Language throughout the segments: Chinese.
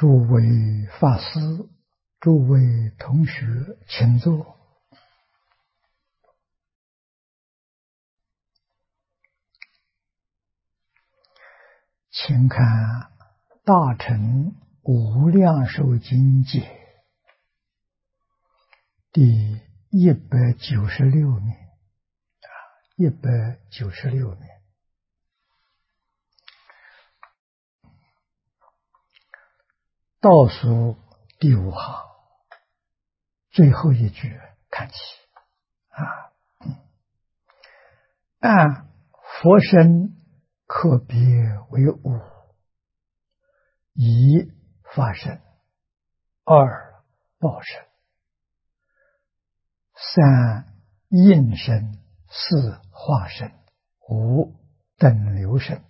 诸位法师、诸位同学，请坐。请看《大乘无量寿经解》第196面，196面。倒数第5行，最后一句看起按佛身可别为5：一法身，二报身，三应身，四化身，五等流身。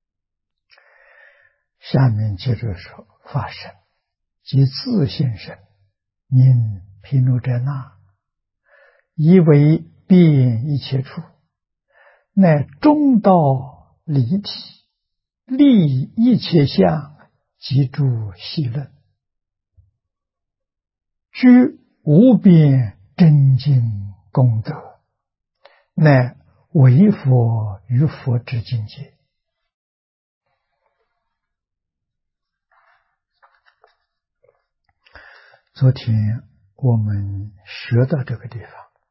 下面接着说法身即自性身，名毗卢遮那，以为遍一切处，乃中道离体，立一切相，即诸细论，居无边真经功德，乃为佛于佛之境界。昨天我们学到这个地方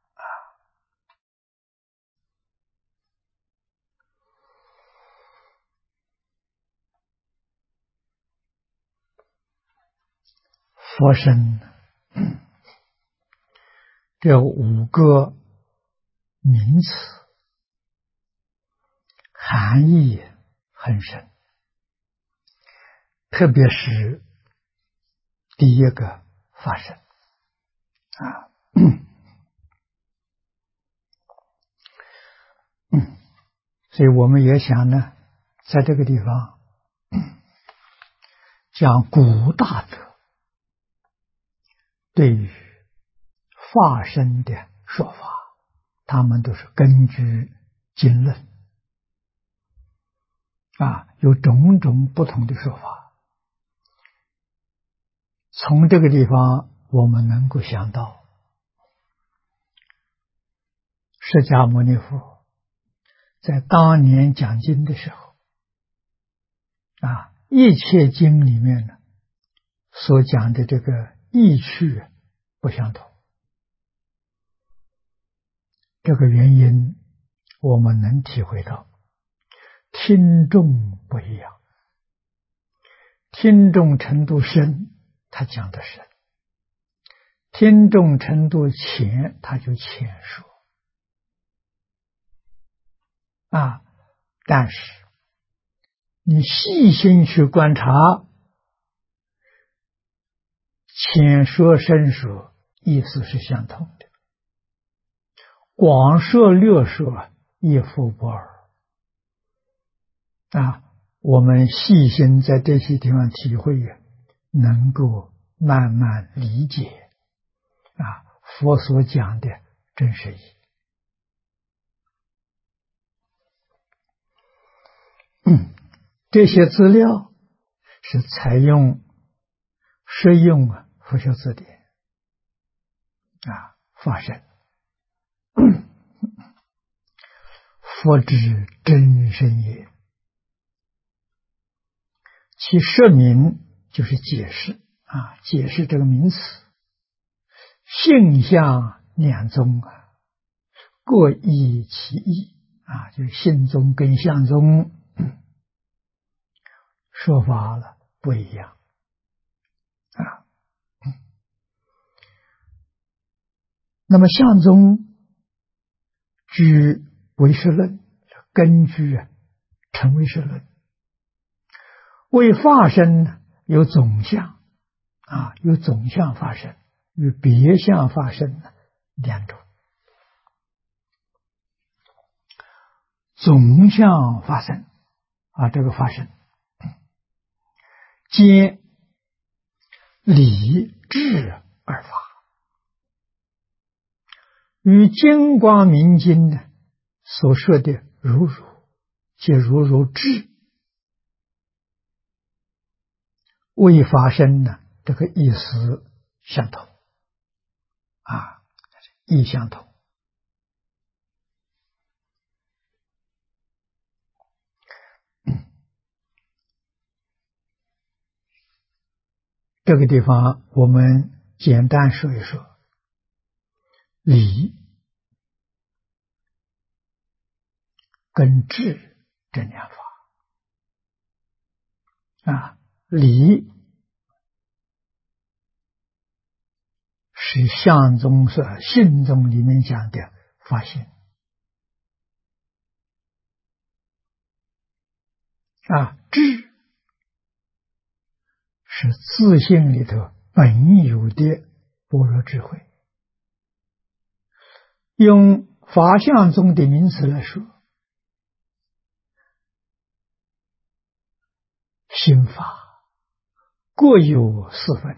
佛身这5个名词含义很深，特别是第一个法身所以我们也想呢，在这个地方讲古大德对于法身的说法，他们都是根据经论有种种不同的说法。从这个地方我们能够想到，释迦牟尼佛在当年讲经的时候一切经里面呢所讲的这个意趣不相同。这个原因我们能体会到，听众不一样，听众程度深他讲的深，听众程度浅他就浅说但是你细心去观察，浅说深说意思是相同的，广说略说亦复不二我们细心在这些地方体会，能够慢慢理解佛所讲的真实意。这些资料是采用实用佛学字典法身佛之真身也，其说明就是解释解释这个名词。性相两宗各异其意就是性宗跟相宗说法了不一样那么相宗居唯识论，根据成唯识论，为法身有总相有总相法身与别相法身两种。总相法身这个法身兼理智二法，与金光明经所说的如如皆如如智为法身呢，这个意思相同啊，意相同。这个地方我们简单说一说理跟智这两法啊，理是相宗是性宗里面讲的法性啊，智是自性里头本有的般若智慧。用法相宗的名词来说，心法各有四分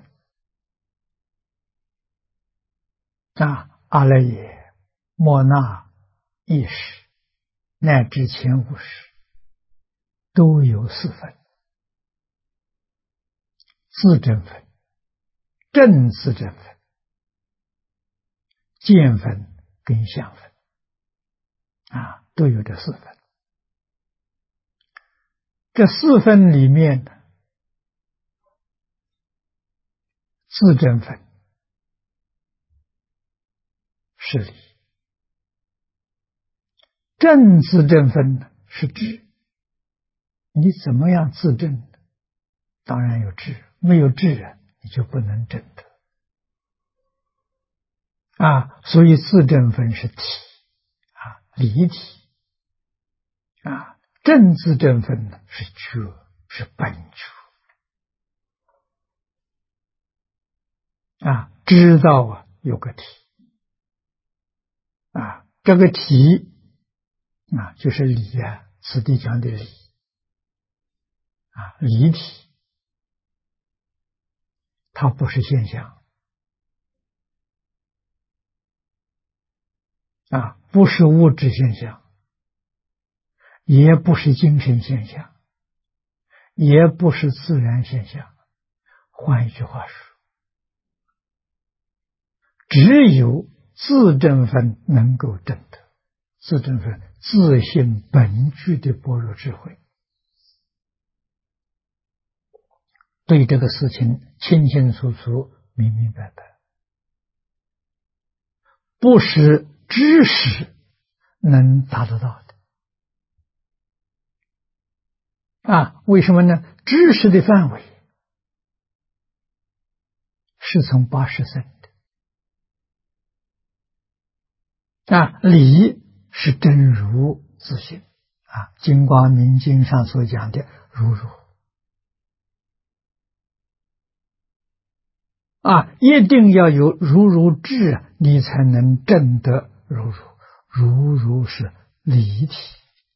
啊，阿赖耶、莫那、意识乃至前五识都有四分：自证分、正自证分、见分跟相分啊，都有这四分。这四分里面的自证分是理，正自证分呢是智。你怎么样自证？当然有智，没有智啊，你就不能证得啊。所以自证分是体啊，理体啊。正自证分呢是觉，是本觉啊。知道啊有个体啊，这个体啊就是理啊，此地讲的理啊，理体它不是现象啊，不是物质现象，也不是精神现象，也不是自然现象。换一句话说，只有自证分能够证得，自证分自性本具的般若智慧，对这个事情清清楚楚、明明白白，不是知识能达得到的啊。为什么呢？知识的范围是从80生的啊，理是真如自性啊，金光明经上所讲的如如啊，一定要有如如智，你才能证得如如。如如是理体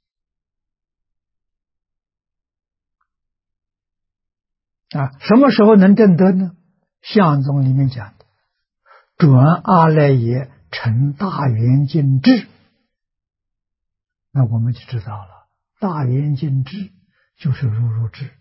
啊，什么时候能证得呢？相宗里面讲的，转阿赖耶成大圆镜智，那我们就知道了，大圆镜智就是如如智，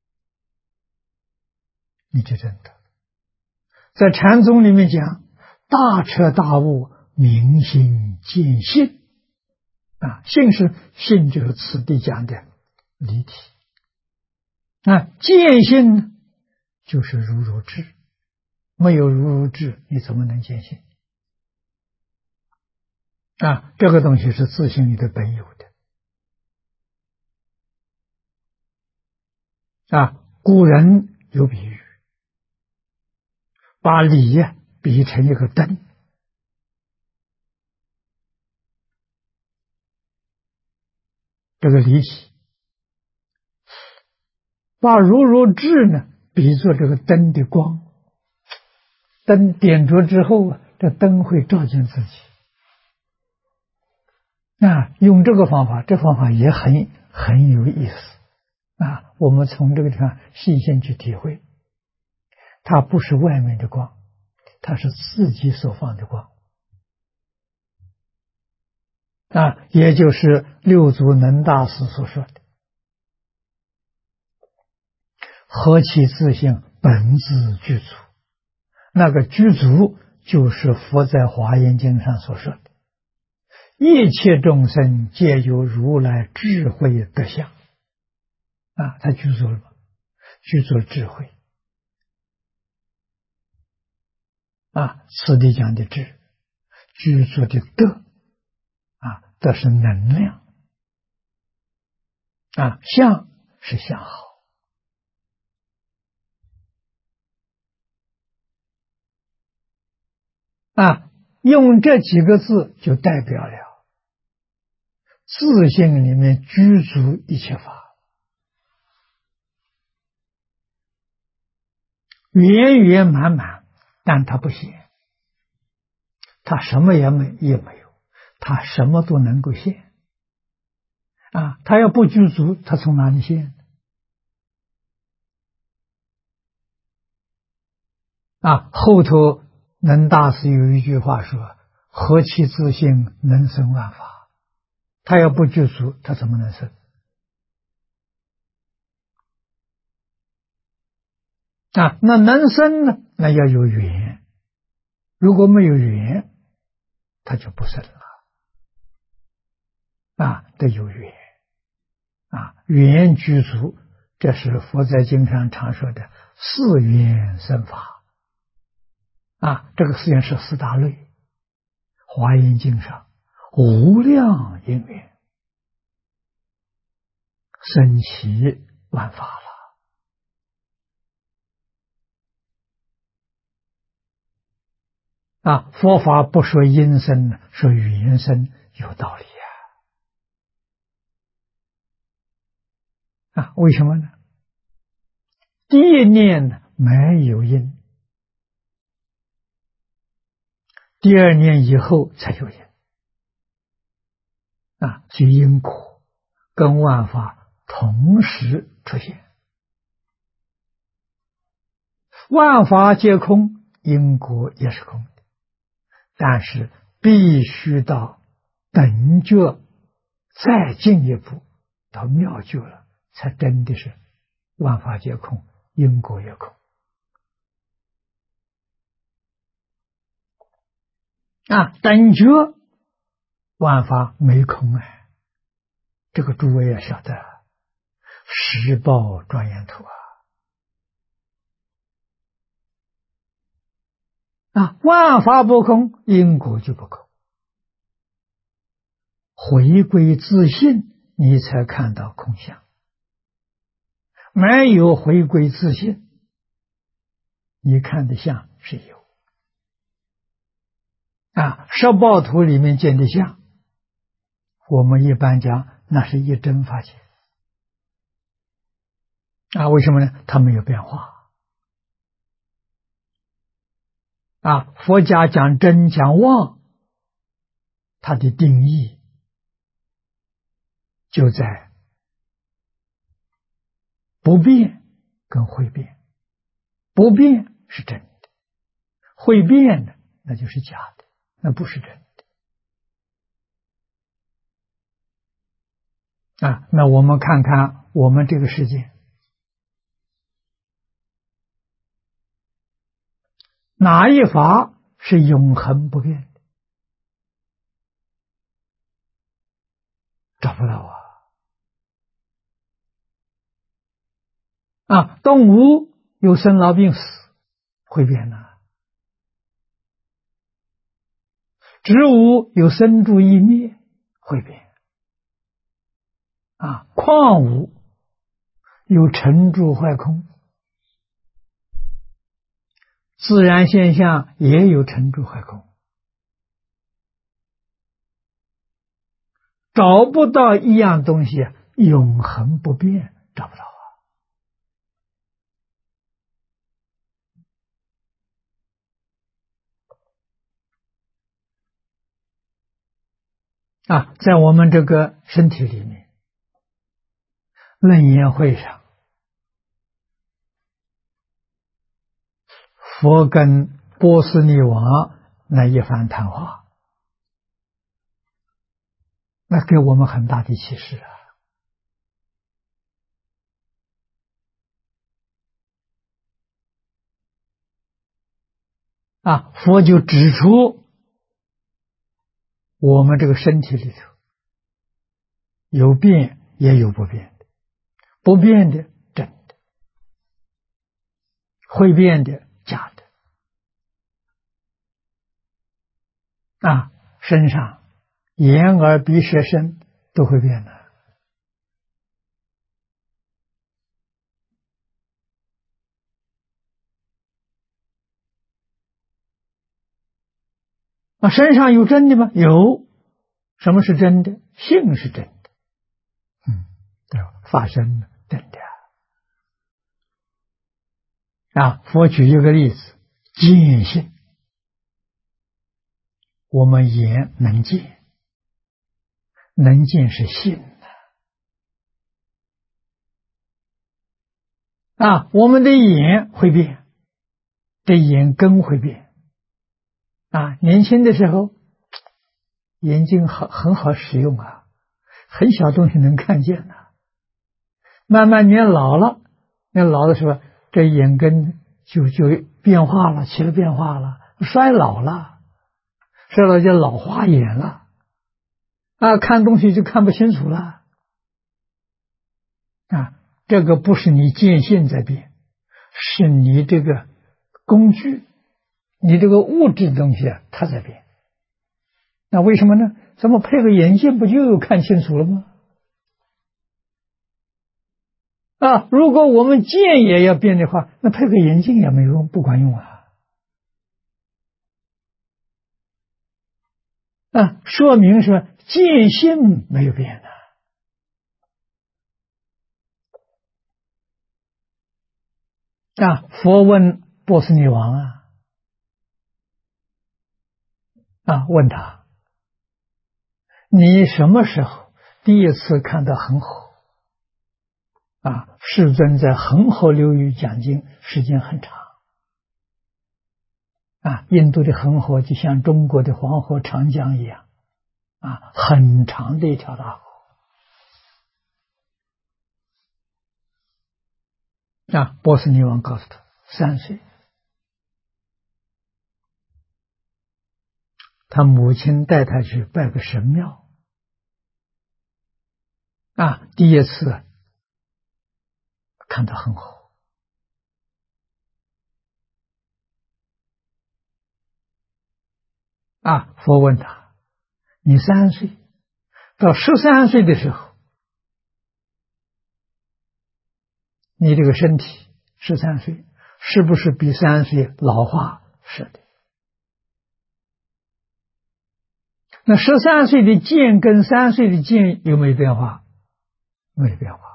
你就证得。在禅宗里面讲，大彻大悟，明心见性啊，性是性，就是此地讲的离体啊，见性呢就是如如智，没有如如智，你怎么能见性啊？这个东西是自性里的本有的啊。古人有比喻，把理比喻成一个灯，这个离体，把如如智呢比作这个灯的光，灯点着之后啊，这灯会照进自己。那用这个方法，这方法也很有意思啊。我们从这个地方细心去体会，它不是外面的光，它是自己所放的光啊，也就是六祖能大师所说的何其自性，本自具足。那个具足，就是佛在华严经上所说的，一切众生皆有如来智慧德相。他具足了吗？具足了智慧。此地讲的智，具足的德。德是能量。相是相好。用这几个字就代表了自性里面具足一切法，圆圆满满，但它不显，它什么也没有，它什么都能够现。它要不具足，它从哪里现？后头能大师有一句话说：何其自性，能生万法。他要不具足，他怎么能生？那能生呢？那要有缘。如果没有缘，他就不生了。得有缘。缘具足，这是佛在经上常说的四缘生法。这个四缘是四大类，华严经上无量因缘生起万法了。佛法不说因生，说缘生，有道理为什么呢？第一念呢没有因，第二念以后才有因。所以因果跟万法同时出现。万法皆空，因果也是空的，但是必须到等觉再进一步，到妙觉了，才真的是万法皆空，因果也空。等觉万法没空这个诸位要晓得，实报庄严土万法不空，因果就不空。回归自信，你才看到空相。没有回归自信，你看的相是有。十报图里面见的相，我们一般讲那是一真法界。为什么呢？它没有变化。佛家讲真讲妄，它的定义就在不变跟会变。不变是真的，会变的那就是假的，那不是真的。那我们看看我们这个世界，哪一法是永恒不变的？找不到动物有生老病死，会变植物有生住异灭，会变矿物有成住坏空，自然现象也有成住坏空。找不到一样东西永恒不变，找不到在我们这个身体里面，楞严会上，佛跟波斯匿王那一番谈话，那给我们很大的启示佛就指出我们这个身体里头有变也有不变的，不变的真的，会变的假的。身上眼耳鼻舌身都会变的。身上有真的吗？有。什么是真的？性是真的。对吧？法身真的。佛举一个例子，见性。我们眼能见，能见是性我们的眼会变，这眼根会变。年轻的时候眼睛很好使用很小东西能看见慢慢年老了，老的时候这眼根就变化了，起了变化了，衰老了，衰老就老花眼了看东西就看不清楚了这个不是你见性在变，是你这个工具，你这个物质的东西它在变。那为什么呢？怎么配个眼镜不就看清楚了吗？如果我们见也要变的话，那配个眼镜也没用，不管用说明是见性没有变佛问波斯女王问他，你什么时候第一次看到恒河世尊在恒河流域讲经时间很长印度的恒河就像中国的黄河、长江一样很长的一条大河波斯女王告诉他3岁，他母亲带他去拜个神庙第一次看到恒河佛问他，你3岁到13岁的时候，你这个身体13岁是不是比3岁老化？是的。那13岁的见跟3岁的见有没有变化？没有变化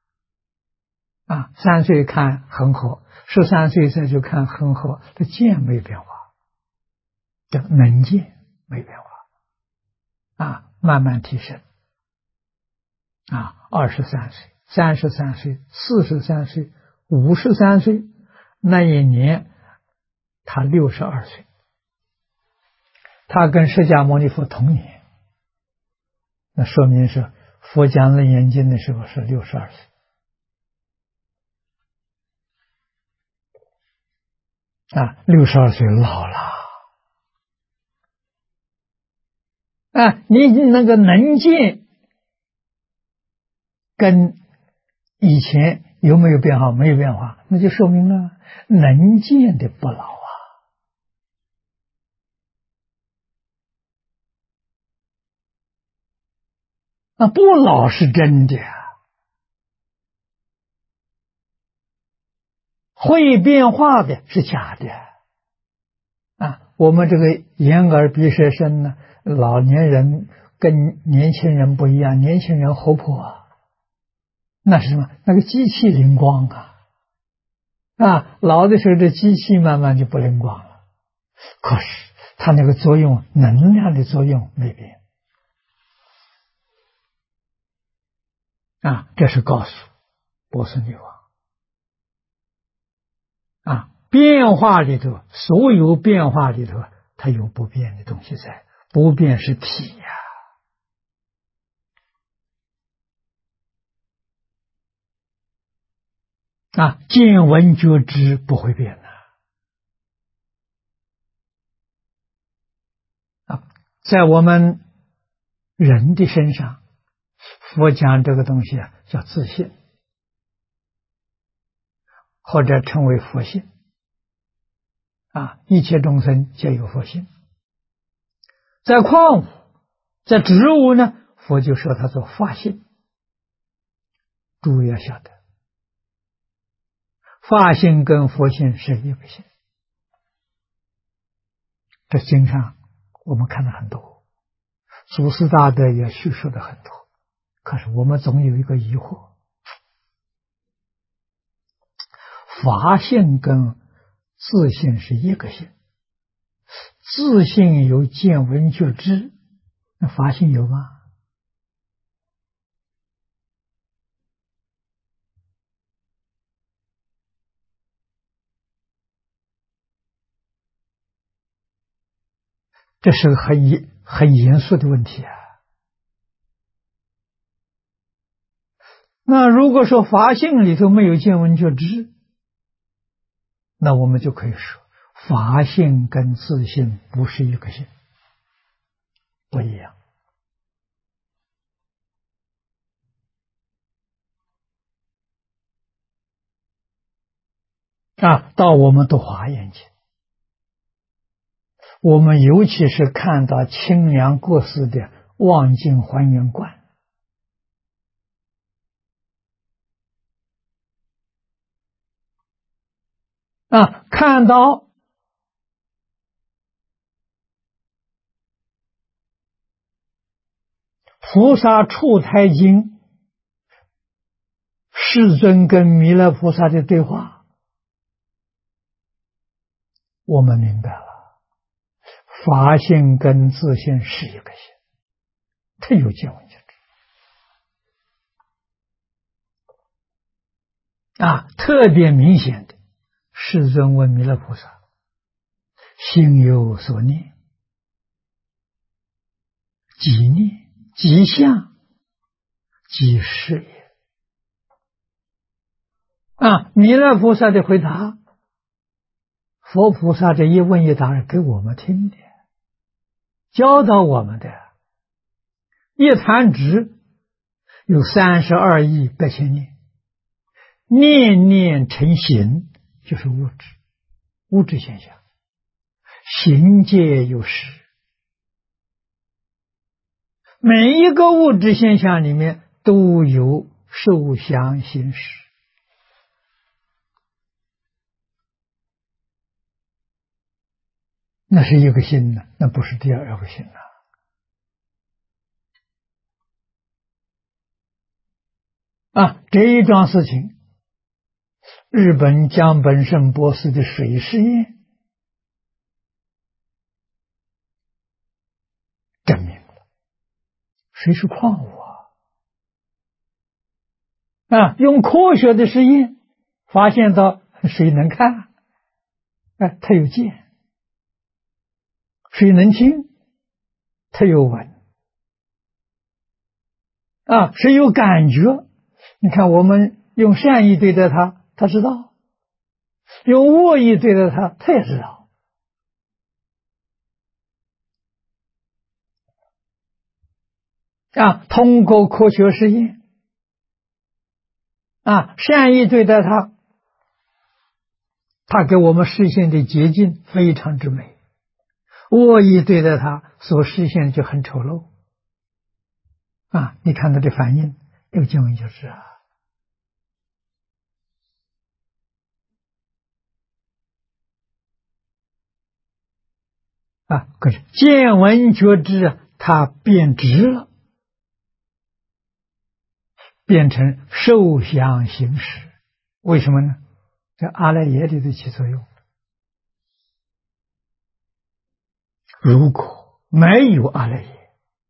3岁看恒河，13岁再就看恒河，这见没有变化，叫能见没变化慢慢提升23岁、33岁、43岁、53岁，那一年他62岁，他跟释迦牟尼佛同年，那说明是佛讲楞严经的时候是62岁62岁老了你那个能见跟以前有没有变化？没有变化，那就说明了能见的不老不老是真的会变化的是假的我们这个眼耳鼻舌身呢，老年人跟年轻人不一样，年轻人活泼那是什么？那个机器灵光老的时候这机器慢慢就不灵光了，可是它那个作用，能量的作用没变这是告诉波斯女王变化里头，所有变化里头它有不变的东西在，不变是体见闻觉知不会变在我们人的身上，佛讲这个东西啊，叫自信，或者称为佛性。一切众生皆有佛性。在矿物、在植物呢，佛就说它做法性。诸位要晓得，法性跟佛性是一个性。这经上我们看了很多，祖师大德也叙述了很多，可是我们总有一个疑惑：法性跟自性是一个性，自性有见闻觉知，那法性有吗？这是个很严肃的问题啊。那如果说法性里头没有见闻觉知，那我们就可以说法性跟自性不是一个性，不一样。到我们读华严经，我们尤其是看到清凉国师的望境还原观，看到菩萨处胎经世尊跟弥勒菩萨的对话，我们明白了，法性跟自性是一个性，它有见闻觉知。特别明显的，世尊问弥勒菩萨：心有所念，即念即相即是也。弥勒菩萨的回答，佛菩萨这一问一答是给我们听的，教导我们的。一弹指有32亿8千念，念念成形，就是物质现象，形界有实。每一个物质现象里面都有受想行识。那是一个心呢，那不是第二个心呢。这一桩事情，日本江本胜博士的水试验证明了，水是矿物用科学的实验发现到水能看，它有见；水能听，它有闻，水有感觉。你看我们用善意对待它，它知道；用恶意对待它，它也知道。通过科学实验，善意对待它，它给我们实现的捷径非常之美；恶意对待它，所实现就很丑陋。你看它的反应，有见闻觉知可是见闻觉知它变质了，变成受想行识。为什么呢？在阿赖耶里头起作用。如果没有阿赖耶，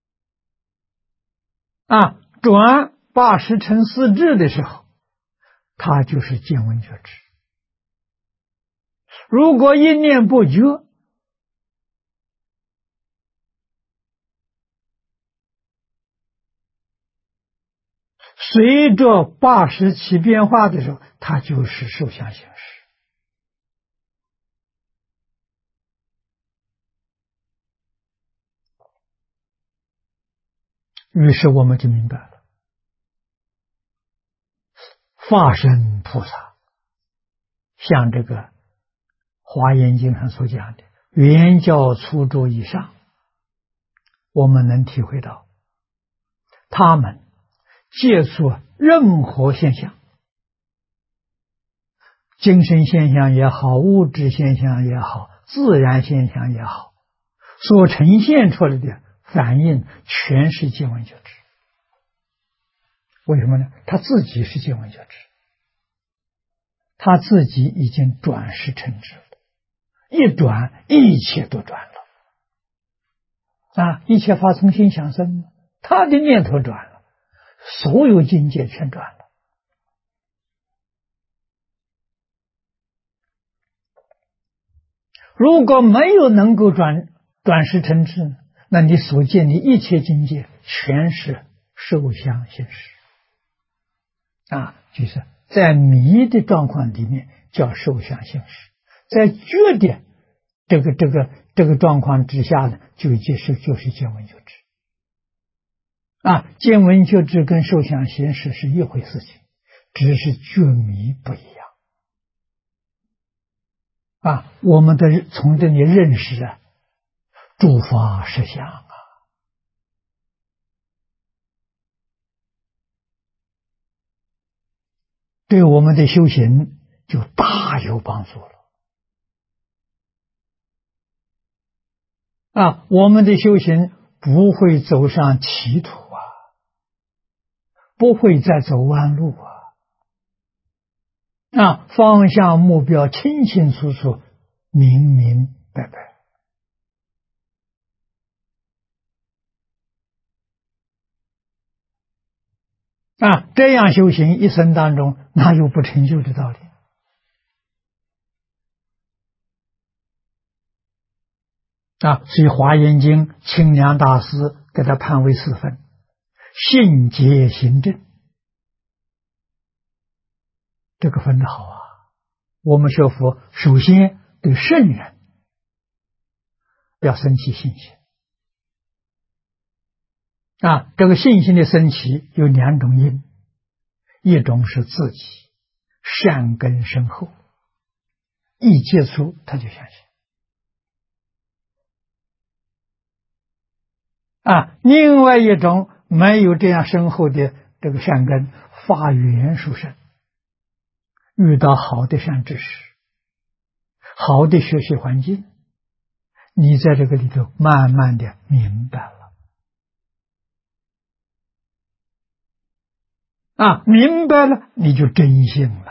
转80成4智的时候，它就是见闻觉知。如果一念不觉，随着80起变化的时候，它就是受想行识。 于是我们就明白了，法身菩萨像这个华严经上所讲的圆教粗住以上，我们能体会到他们接触任何现象，精神现象也好，物质现象也好，自然现象也好，所呈现出来的反应全是见闻觉知。为什么呢？他自己是见闻觉知，他自己已经转识成智了，一转一切都转了一切法从心想生，他的念头转了，所有境界全转了。如果没有能够转识成智，那你所见的一切境界全是受想行识就是在迷的状况里面叫受想行识，在觉的这个状况之下呢，就是见闻觉知见闻觉知跟受想行识是一回事情，只是觉迷不一样我们的从这里认识诸法实相对我们的修行就大有帮助了我们的修行不会走上歧途不会再走弯路方向目标清清楚楚，明明白白这样修行一生当中哪有不成就的道理所以华严经清凉大师给他判为4分：信解行证。这个分得好我们学佛首先对圣人要生起信心这个信心的升起有2种因，一种是自己善根深厚，一接触他就相信另外一种没有这样深厚的这个善根，发缘殊胜，遇到好的善知识，好的学习环境，你在这个里头慢慢的明白了明白了你就真信了，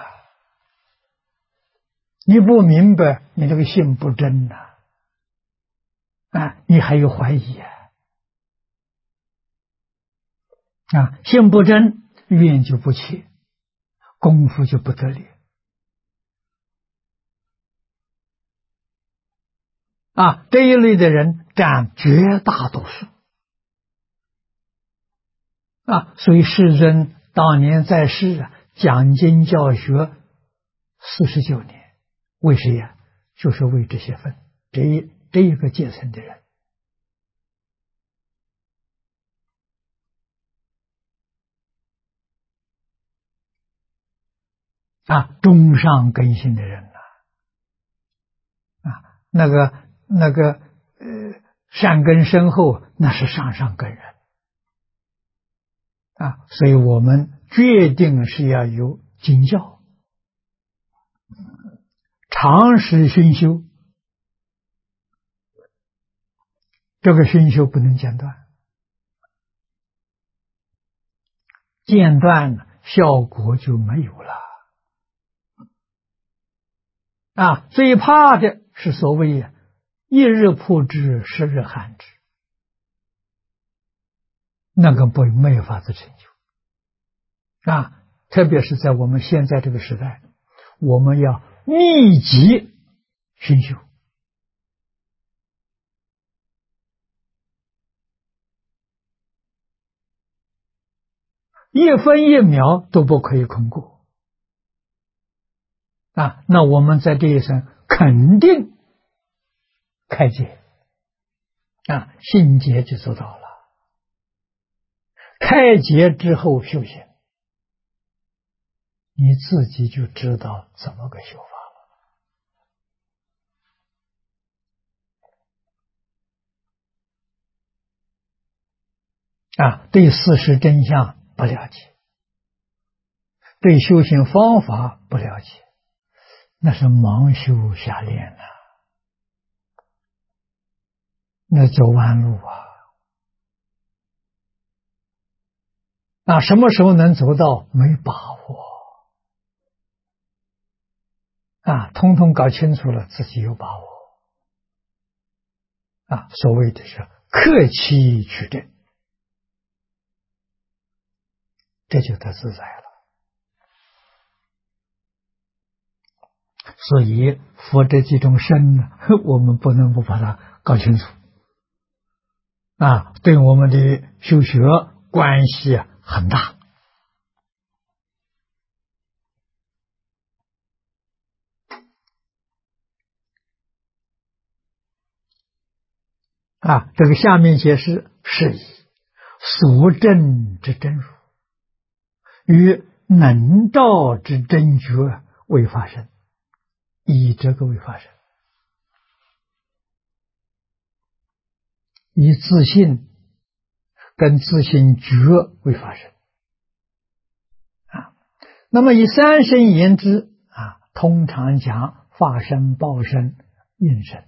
你不明白你这个信不真你还有怀疑信不真，愿就不切，功夫就不得力这一类的人占绝大多数所以世尊当年在世讲经教学49年，为谁就是为这些分这一个阶层的人中上根性的人那个善根深厚，那是上根人所以我们决定是要有经教，长时熏修，这个熏修不能间断，间断了效果就没有了最怕的是所谓一日曝之，10日寒之，那个没有法子成就特别是在我们现在这个时代，我们要密集熏修1分1秒都不可以空过那我们在这一生肯定开解信解就做到了开解之后修行，你自己就知道怎么个修法了。对事实真相不了解，对修行方法不了解，那是盲修瞎练那走弯路什么时候能走到？没把握通通搞清楚了，自己有把握所谓的是克期取证，这就得自在了。所以佛这几种身呢，我们不能不把它搞清楚对我们的修学关系很大这个下面解释是以所证之真如与能照之真觉为法身，以这个为法身，以自信跟自信觉为法身那么以三身言之通常讲法身、报身、应身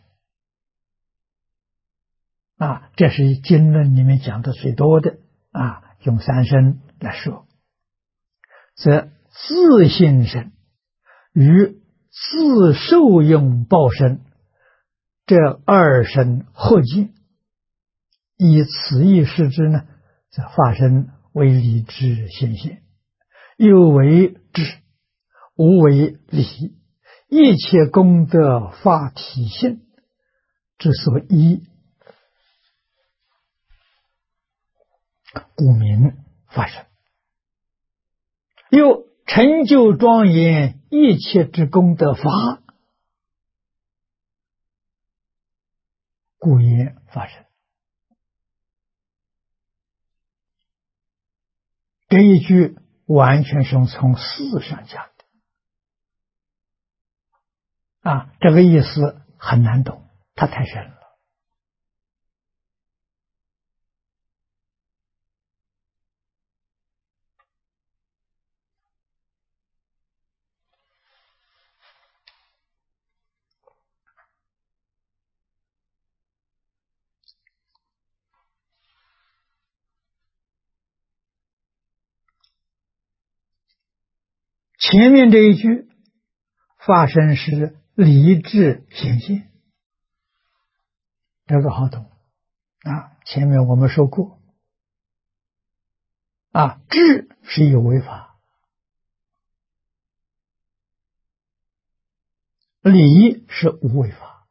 这是经论里面讲的最多的用三身来说，则自性身与自受用报身这二身合尽，以此意视之呢，这法身为理智显现，又为智，无为理，一切功德法体性之所依，故名法身。又成就庄严一切之功德法，故言法身。这一句完全是从事上讲的这个意思很难懂，它太深了。前面这一句法身是理智显现，这个好懂前面我们说过智是有为法，理是无为法，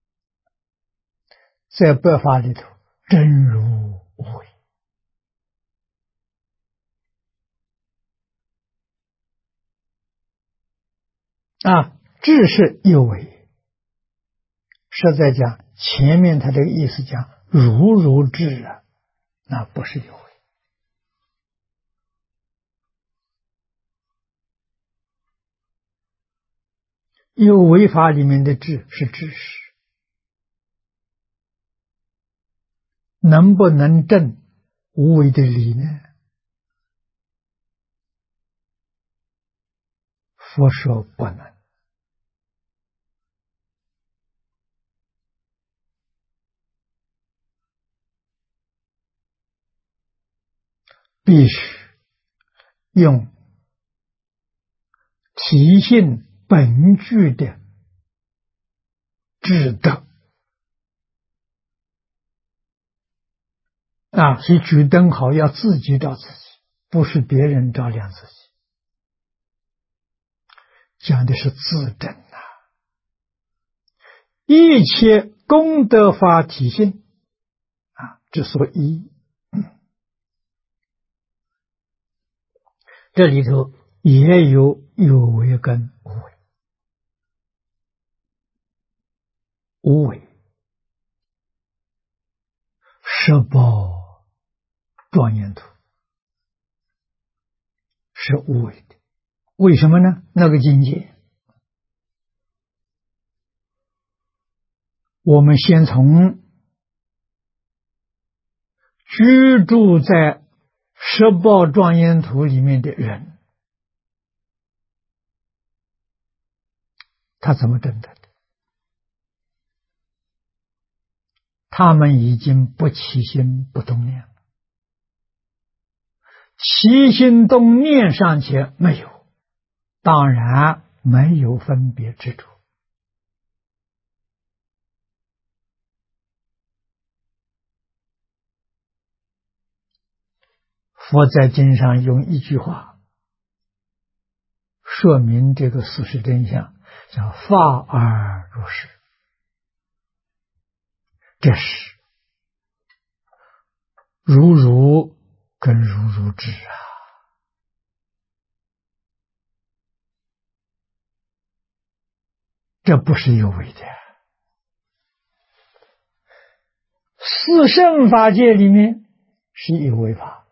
在百法里头真如无为智是有为，实在讲前面他这个意思讲如智那不是有为。有为法里面的智是知识，能不能证无为的理呢？佛说不能。必须用体性本具的智德所以举灯好要自己照自己，不是别人照亮自己，讲的是自证一切功德法体性之所依这里头也有为跟无为。无为十报庄严图是无为的。为什么呢？那个境界，我们先从居住在十报庄严土里面的人，他怎么证得的？他们已经不起心不动念了，起心动念尚且没有，当然没有分别执着。佛在经上用一句话说明这个事实真相，叫法而如是。这是如如跟如如之啊，这不是有为的。四圣法界里面是有为法，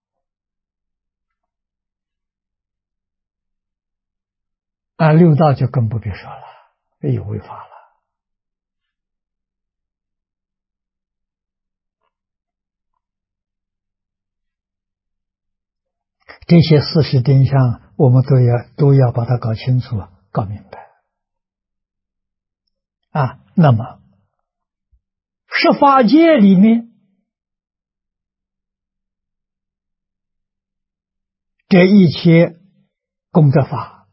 六道就更不必说了，有为法了。这些事实真相，我们都要把它搞清楚、搞明白那么，十法界里面，这一切功德法，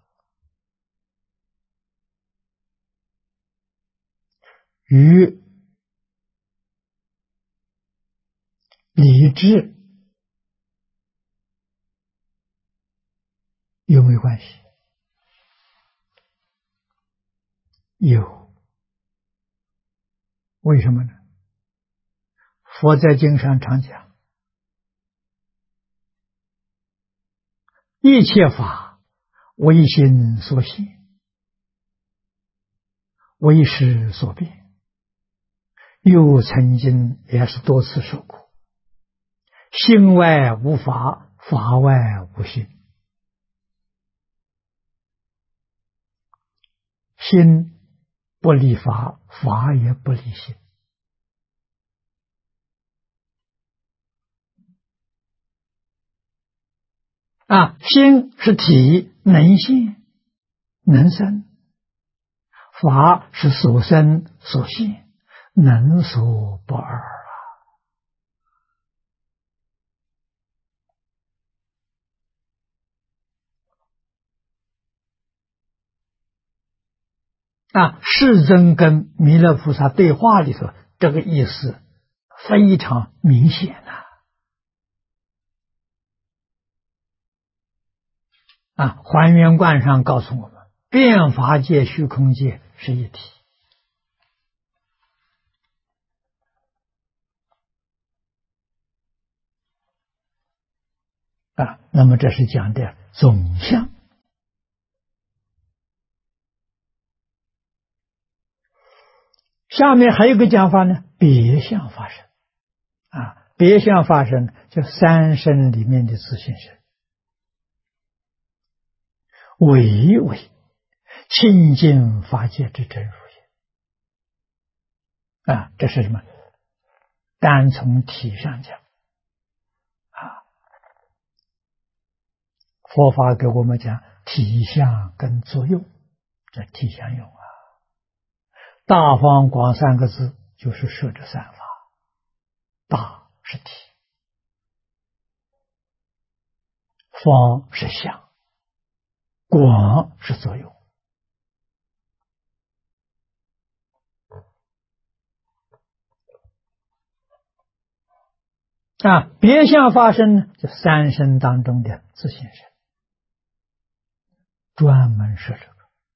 与理智有没有关系？有。为什么呢？佛在经上常讲，一切法唯心所现，为识所变，又曾经也是多次说过，心外无法，法外无心。心不离法，法也不离心。心是体，能现能生；法是所生所现，能所不二世尊跟弥勒菩萨对话里头，这个意思非常明显还原观上告诉我们，变法界、虚空界是一体那么这是讲的总相。下面还有一个讲法呢，别相发生别相发生就三身里面的自性身，唯为清净法界之真如也这是什么？单从体上讲佛法给我们讲体相跟作用，这体相用大方广三个字就是说这三法，大是体，方是相，广是作用别相发生呢，就三身当中的自性身，专门说这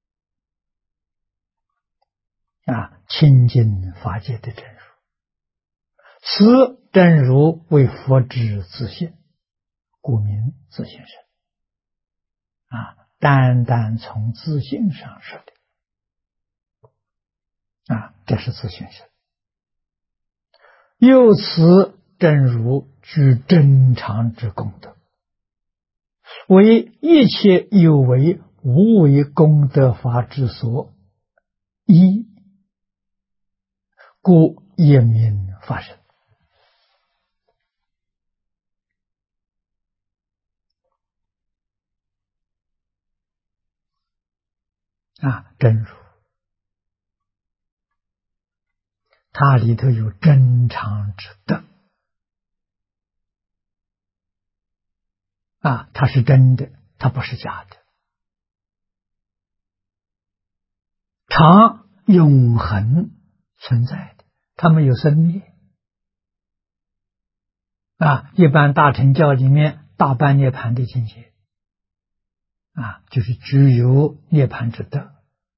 个清净法界的真如，此真如为佛之自性，故名自性身单单从自性上说的这是自性身。又此真如具真常之功德， 为一切有为无为功德法之所依，故也名法身。真如，它里头有真常之德。它是真的，它不是假的。常永恒存在的，它没有生灭。一般大乘教里面大般涅盘的境界，就是只有涅盘之德。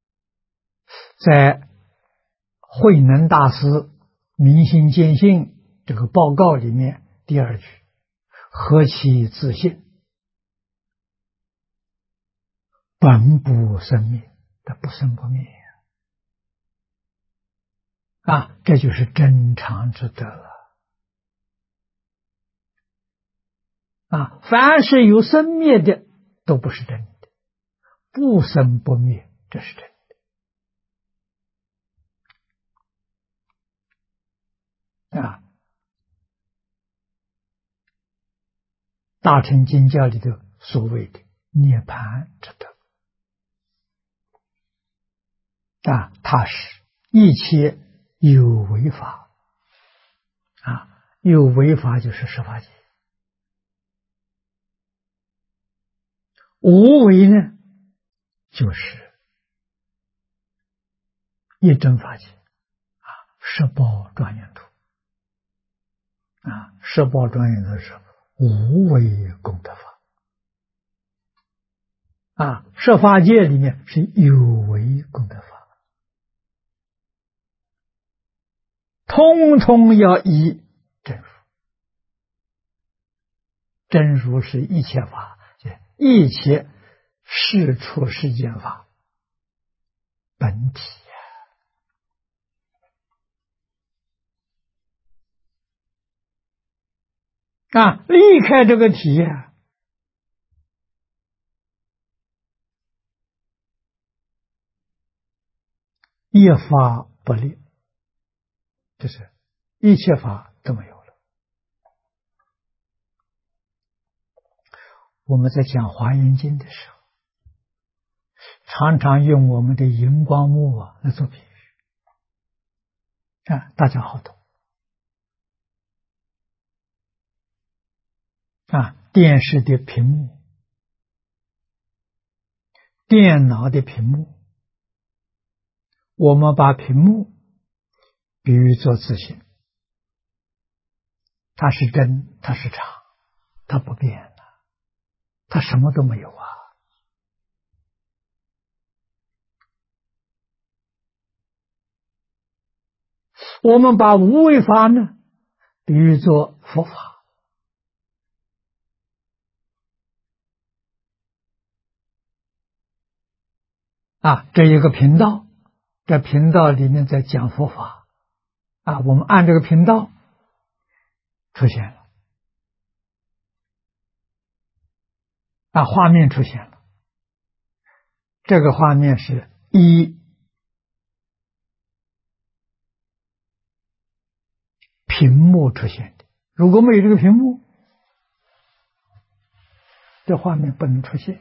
在慧能大师明心见性这个报告里面，第二句，何其自性，本不生灭，它不生不灭这就是真常之德了。凡是有生灭的都不是真的，不生不灭，这是真的。大乘经教里头所谓的涅盘之德它是一切有为法有为法就是十法界，无为呢就是一真法界十宝庄严图十宝庄严图是无为功德法十法界里面是有为功德法，通通要依真如。真如是一切法，一切事出世间法本体离开这个体一法不立，就是一切法都没有了。我们在讲华严经的时候，常常用我们的荧光幕来做比喻大家好懂电视的屏幕，电脑的屏幕，我们把屏幕比喻作自性，它是真，它是常，它不变的，它什么都没有我们把无为法呢比喻作佛法这一个频道，在频道里面在讲佛法我们按这个频道出现了画面出现了，这个画面是依屏幕出现的，如果没有这个屏幕，这画面不能出现。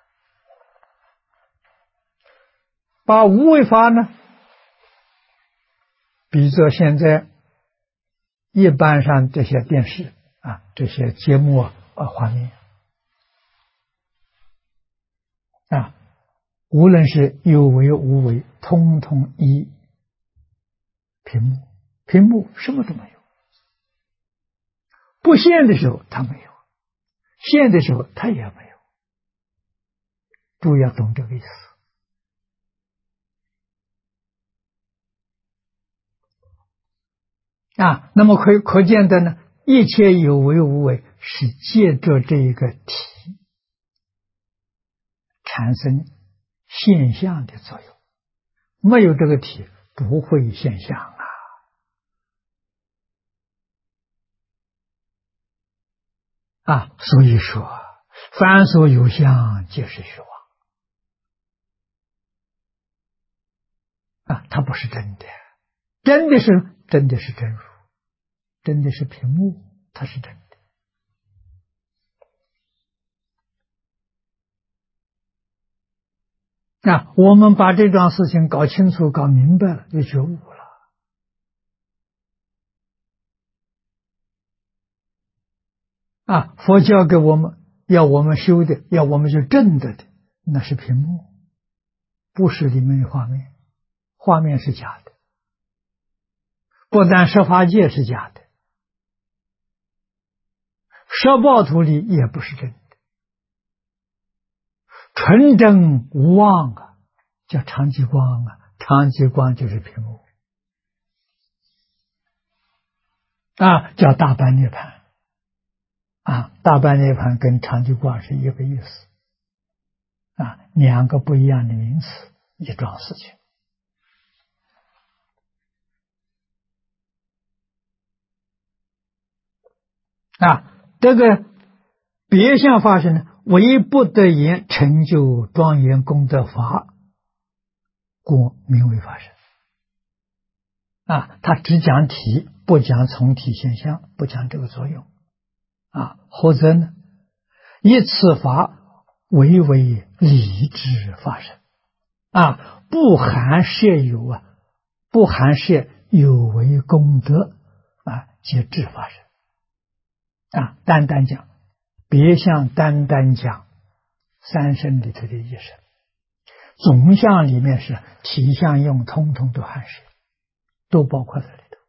把无为法呢比作现在一般上这些电视这些节目画面无论是有为无为，通通依屏幕，屏幕什么都没有，不现的时候它没有，现的时候它也没有，注意要懂这个意思那么可见的呢，一切有为无为是借着这一个体产生现象的作用，没有这个体不会现象所以说凡所有相，皆是虚妄啊！它不是真的，真的是真如，真的是屏幕，它是真的。我们把这桩事情搞清楚、搞明白了，就觉悟了。佛教给我们要我们修的，要我们去证的，那是屏幕，不是里面的画面，画面是假的。不但十法界是假的，十报图里也不是真的，纯真无妄啊，叫常寂光啊，常寂光就是屏幕叫大般涅槃大般涅槃跟常寂光是一个意思两个不一样的名词，一桩事情这个别相法身呢，唯不得言成就庄严功德法，故名为法身他只讲体，不讲从体现象，不讲这个作用或者呢，以此法为理之法身不含摄有不含摄有为功德皆智法身单单讲别相，单单讲三身里头的一身，总相里面是体相用通通都含摄，都包括在里头。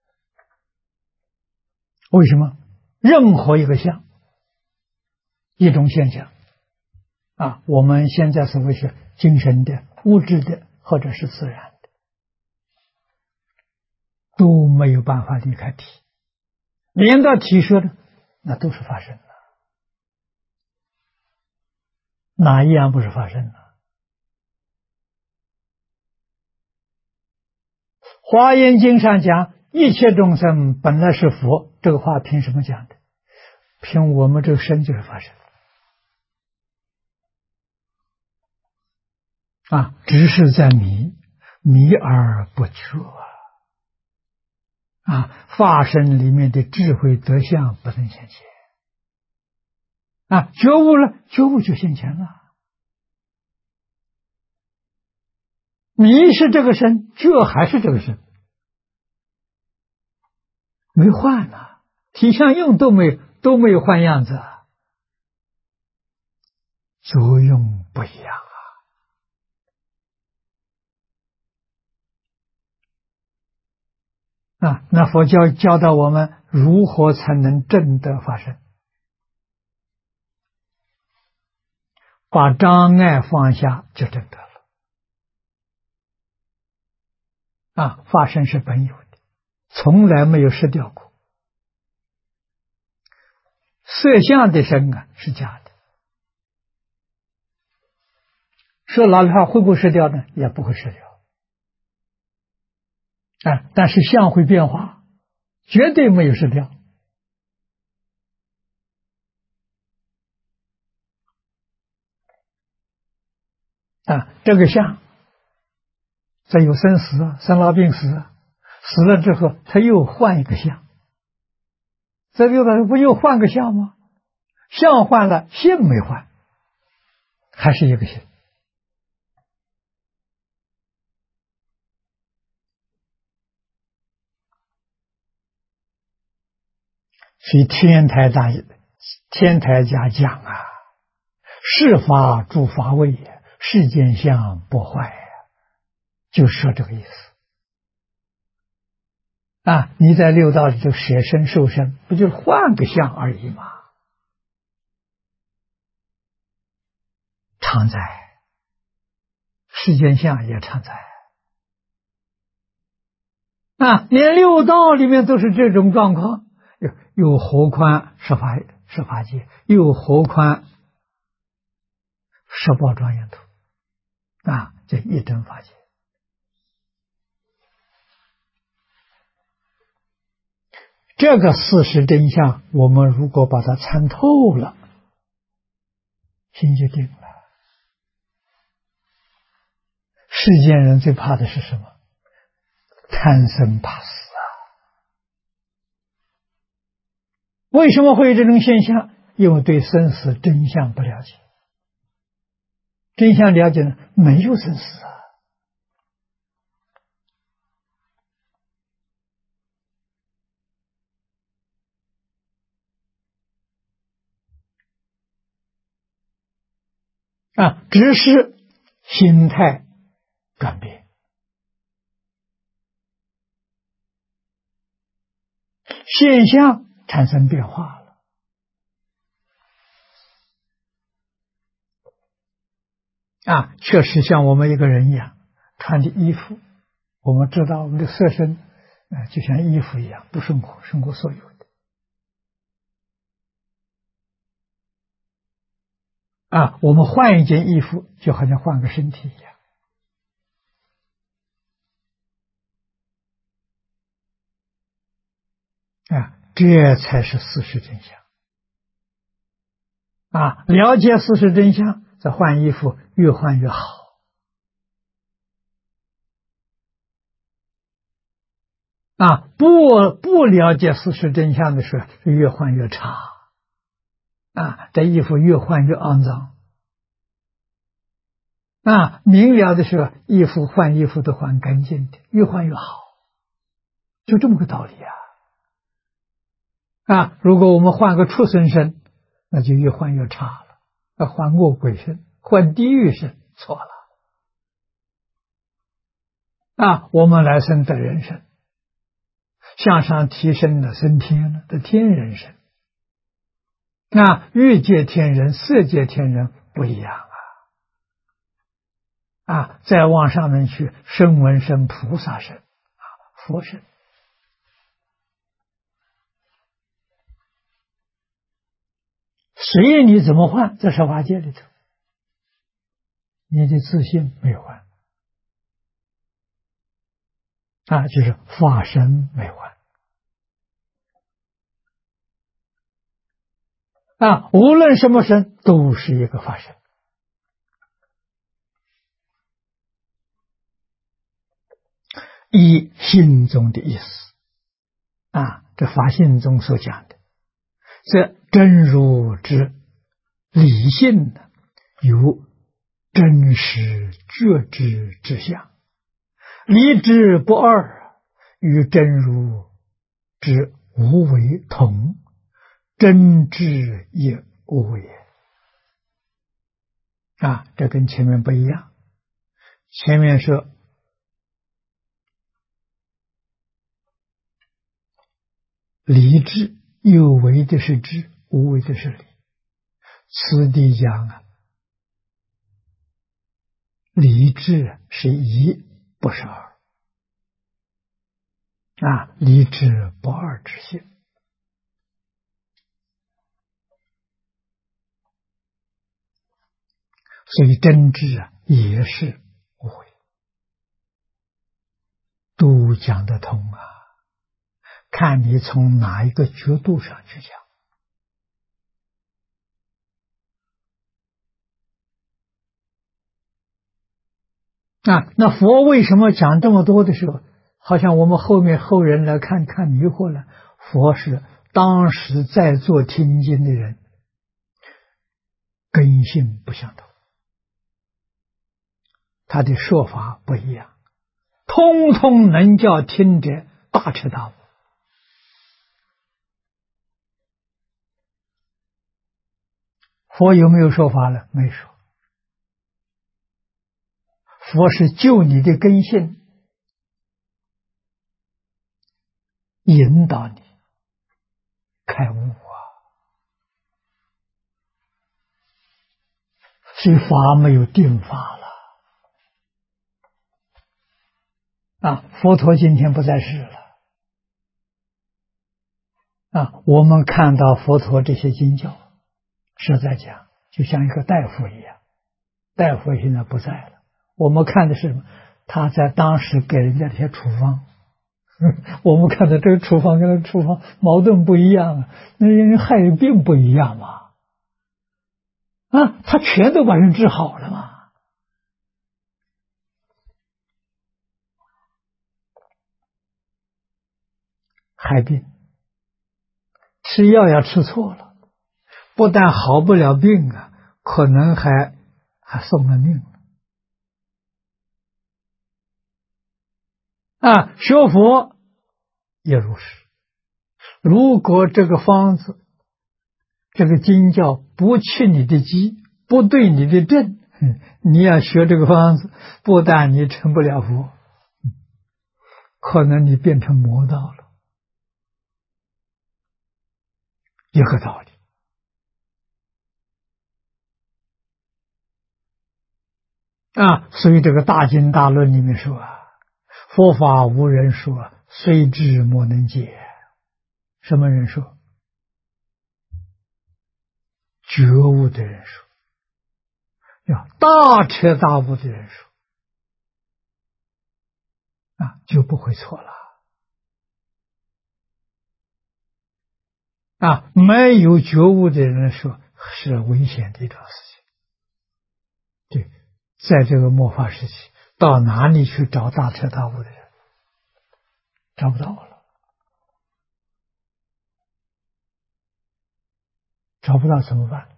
为什么？任何一个相，一种现象我们现在所谓是精神的、物质的或者是自然的，都没有办法离开体，连到体说的那都是法身的，哪一样不是法身呢？华严经上讲一切众生本来是佛，这个话凭什么讲的？凭我们这个身就是法身只是在迷而不觉法身里面的智慧德相不能现前觉悟了，觉悟就现前了。迷是这个身，觉还是这个身，没换体相用都没有换样子作用不一样那佛教教导我们如何才能证得法身，把障碍放下就证得了法身是本有的，从来没有失掉过。色相的身是假的，说老的话会不会失掉呢？也不会失掉但是相会变化，绝对没有失掉这个相再有生死生老病死死了之后他又换一个相，这六个不又换个相吗？相换了，性没换，还是一个性所以天台家讲是法诸法位也，世间相不坏就说这个意思你在六道里就舍身受身，不就是换个相而已吗？常在，世间相也常在连六道里面都是这种状况，又何况十法界，又何况十报庄严土这一真法界。这个事实真相，我们如果把它参透了， 心就定了。世间人最怕的是什么？贪生怕死啊！为什么会有这种现象？因为对生死真相不了解。真相了解呢，没有生死只是心态转变，现象产生变化了。确实像我们一个人一样，穿的衣服，我们知道我们的色身就像衣服一样，不生活，生活所有的。我们换一件衣服，就好像换个身体一样。这才是事实真相。了解事实真相，再换衣服，越换越好。不了解事实真相的时候，越换越差。这衣服越换越肮脏。明了的时候，换衣服都换干净的，越换越好，就这么个道理如果我们换个畜生身，那就越换越差了。换恶鬼身，换地狱身，错了。我们来生得人身，向上提升了升天了，得天人身。欲界天人、色界天人不一样再往上面去，声闻身、菩萨身、佛身。随你怎么换，在十法界里头，你的自信没有换就是法身没换无论什么身都是一个法身。依心中的意思这法性中所讲的，这真如之理性有真实觉知之相，离之不二，与真如之无为同，真知也无为这跟前面不一样。前面说理智，有为的是智，无为的是理。此地讲理智是一，不是二理智不二之性。所以真知也是无为，都讲得通看你从哪一个角度上去讲那佛为什么讲这么多的时候，好像我们后人来看迷惑了。佛是当时在座听经的人根性不相同，他的说法不一样，通通能叫听者大彻大悟。佛有没有说法呢？没说。佛是就你的根性引导你开悟所以法没有定法了佛陀今天不在世了我们看到佛陀这些经教是在讲，就像一个大夫一样，大夫现在不在了，我们看的是什么？他在当时给人家这些处方我们看到这个处方跟处方矛盾不一样那人害病不一样嘛啊，他全都把人治好了嘛。害病，吃药要吃错了，不但好不了病啊，可能还送了命啊！学佛也如是。如果这个方子、这个经教不去你的机，不对你的正，你要学这个方子，不但你成不了佛，可能你变成魔道了。一个道理啊！所以这个大经大论里面说啊，佛法无人说，虽知莫能解。什么人说？觉悟的人说，要大彻大悟的人说啊，就不会错了啊！没有觉悟的人说是危险的一种事情。对，在这个末法时期，到哪里去找大彻大悟的人？找不到了。找不到怎么办？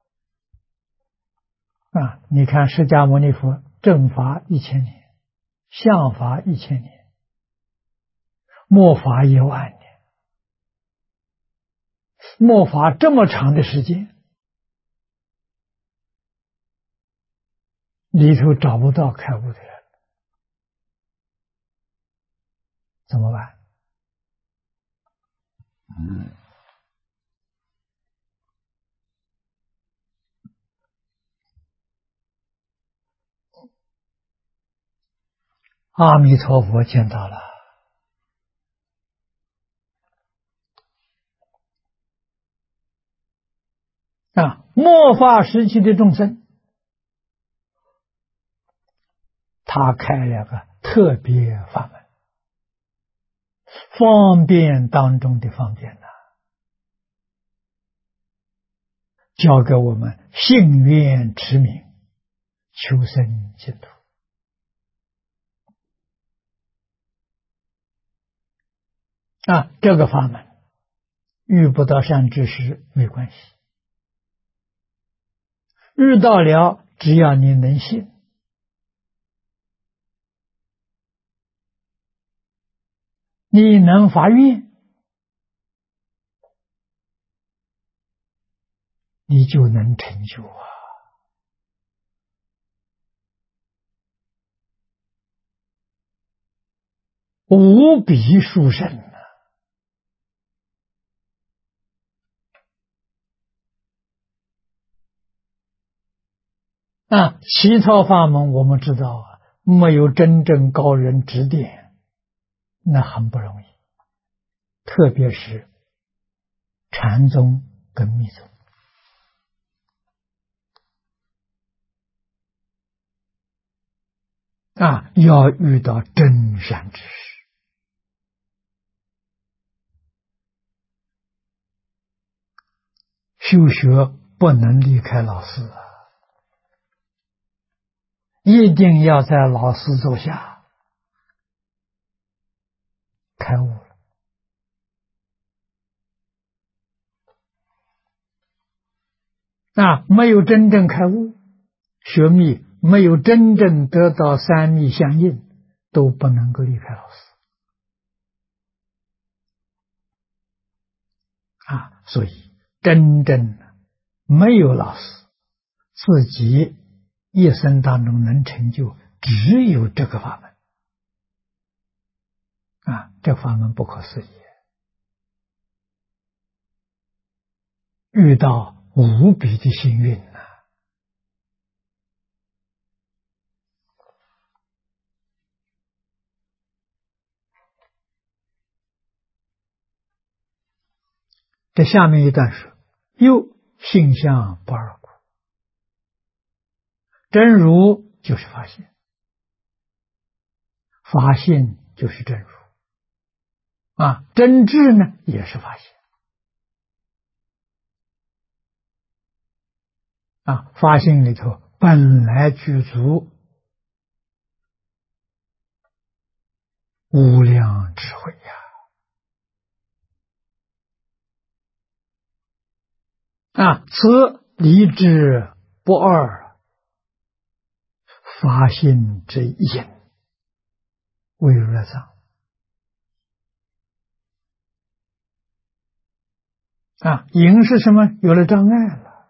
啊，你看释迦牟尼佛正法1000年，相法1000年，末法10000年，末法这么长的时间，里头找不到开悟的人，怎么办？阿弥陀佛见到了啊！末法时期的众生，他开了个特别法门，方便当中的方便呐，教给我们信愿持名，求生净土。啊，这个法门遇不到善知识没关系，遇到了只要你能信，你能发愿，你就能成就啊！无比殊胜啊！起草法门我们知道啊，没有真正高人指点，那很不容易，特别是禅宗跟密宗啊，要遇到真善知识。修学不能离开老师啊，一定要在老师座下开悟了啊！没有真正开悟，学密没有真正得到三密相应，都不能够离开老师啊！所以真正没有老师，自己一生当中能成就，只有这个法门啊！这法门不可思议，遇到无比的幸运呐！这下面一段说：又性相不二故，真如就是发现，发现就是真如啊，真智呢也是发现发心里头本来具足无量智慧此离之不二，发心之因，为如来藏。因是什么？有了障碍了。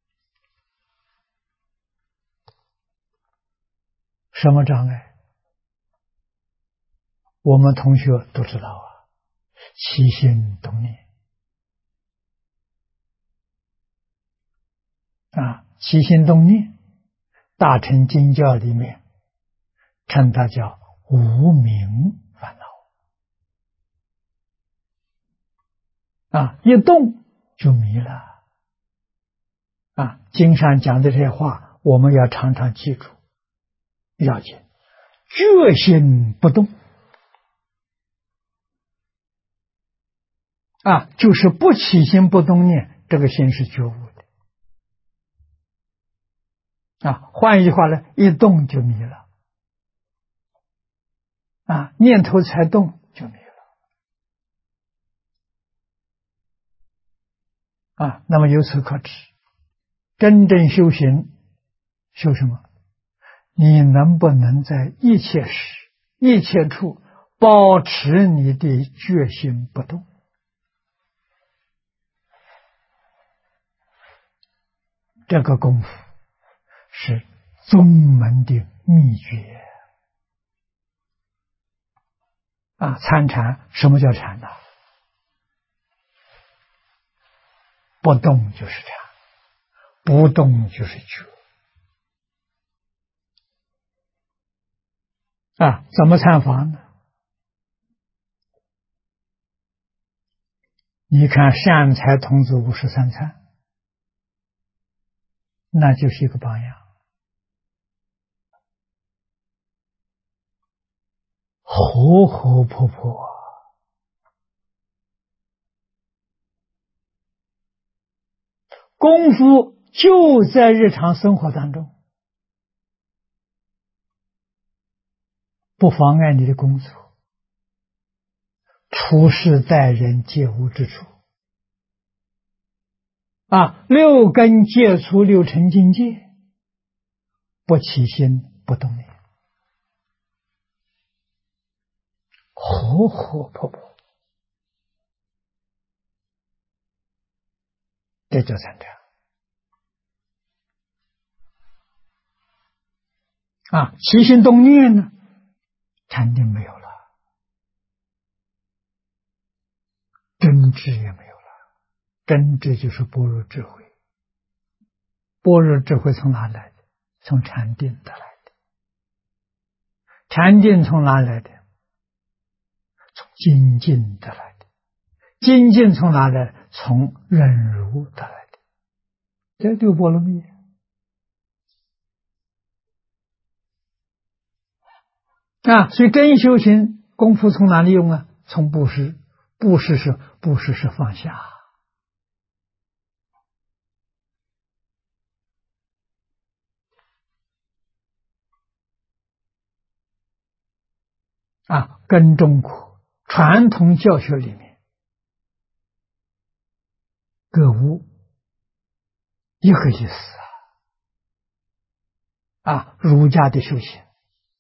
什么障碍？我们同学都知道起心动念起心动念，大乘经教里面称它叫无明烦恼一动就迷了经上讲的这些话，我们要常常记住，要紧，决心不动就是不起心不动念，这个心是觉悟的换一句话呢，一动就迷了念头才动就迷了那么由此可知，真正修行修什么？你能不能在一切时一切处保持你的决心不动？这个功夫是宗门的秘诀参禅。什么叫禅呢？不动就是禅，不动就是觉怎么参法呢？你看善财童子53参，那就是一个榜样。活活泼泼功夫就在日常生活当中，不妨碍你的工作，处事待人皆无之处六根接触六尘境界，不起心不动念，活活泼泼，这叫参禅起心动念呢，禅定没有了，真知也没有了。真知就是般若智慧，般若智慧从哪来的？从禅定得来的。禅定从哪来的？从精进得来的。精进从哪来？从忍辱得来的。这六波罗蜜所以真修行功夫从哪里用从布施。布施是放下跟中国传统教学里面各无一个意思儒家的修行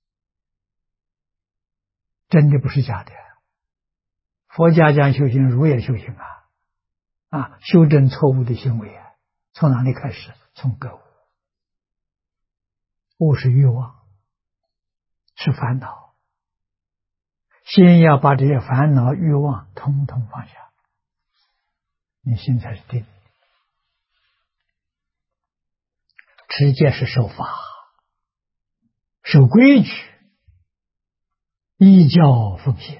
真的不是假的，佛家讲修行，儒也修行修正错误的行为从哪里开始？从各无。无是欲望，是烦恼，先要把这些烦恼欲望统统放下，你心才是定。持戒是守法，守规矩，依教奉献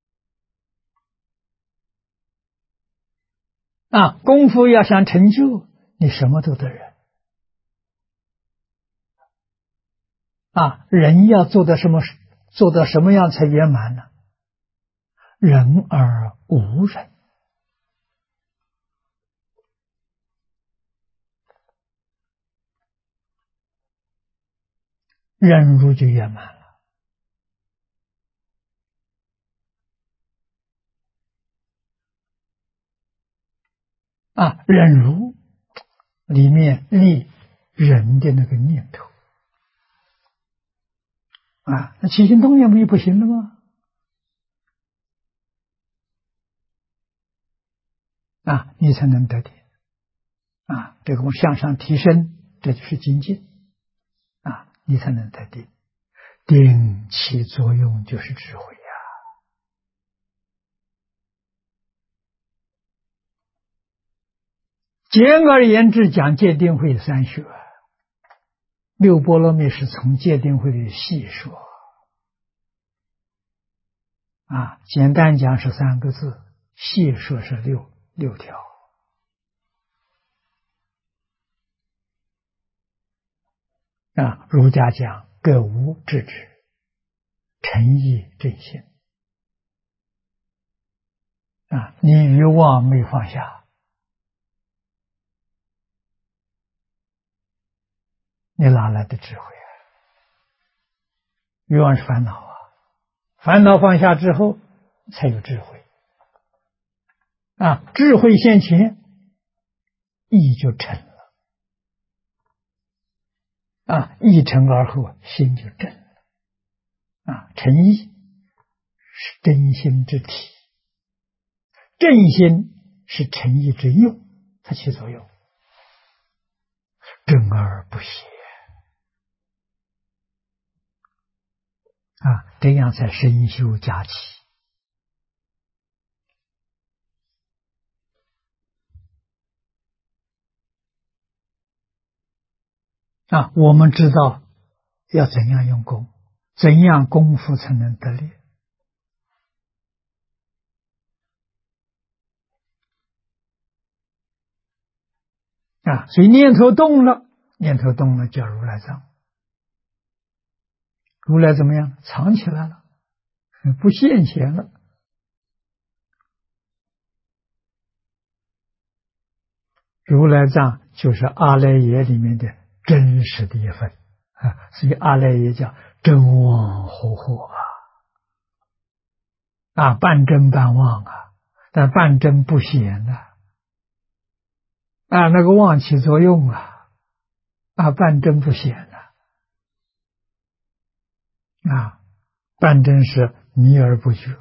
功夫要想成就，你什么都得忍人要做到什么样才圆满呢？忍而无忍忍辱就圆满了。忍辱里面立人的那个念头那起心动念不就不行了吗？你才能得定这个向上提升，这就是精进你才能得定。定起作用就是智慧简而言之，讲戒定慧三学，六波罗蜜是从戒定慧里细说简单讲是3个字，细说是六条儒家讲格物致知，诚意正心你欲望没放下，你哪来的智慧欲望是烦恼烦恼放下之后才有智慧智慧现前，意就成了意成而后心就正了诚意是真心之体，正心是诚意之用，它起作用，正而不邪这样才身修家齐我们知道要怎样用功，怎样功夫才能得力所以念头动了叫如来藏。如来怎么样？藏起来了，不现前了。如来藏就是阿赖耶里面的真实的一份所以阿赖耶叫真妄活惑半真半妄但半真不显那个妄起作用半真不显半真是迷而不觉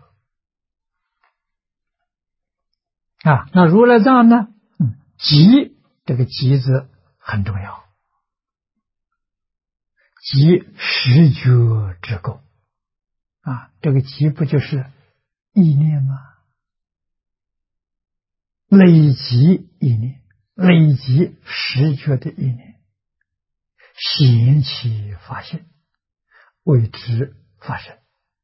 那如来藏呢？极，这个极字很重要，极实觉之功这个极不就是意念吗？累积意念，累积实觉的意念，显其发现，谓之发生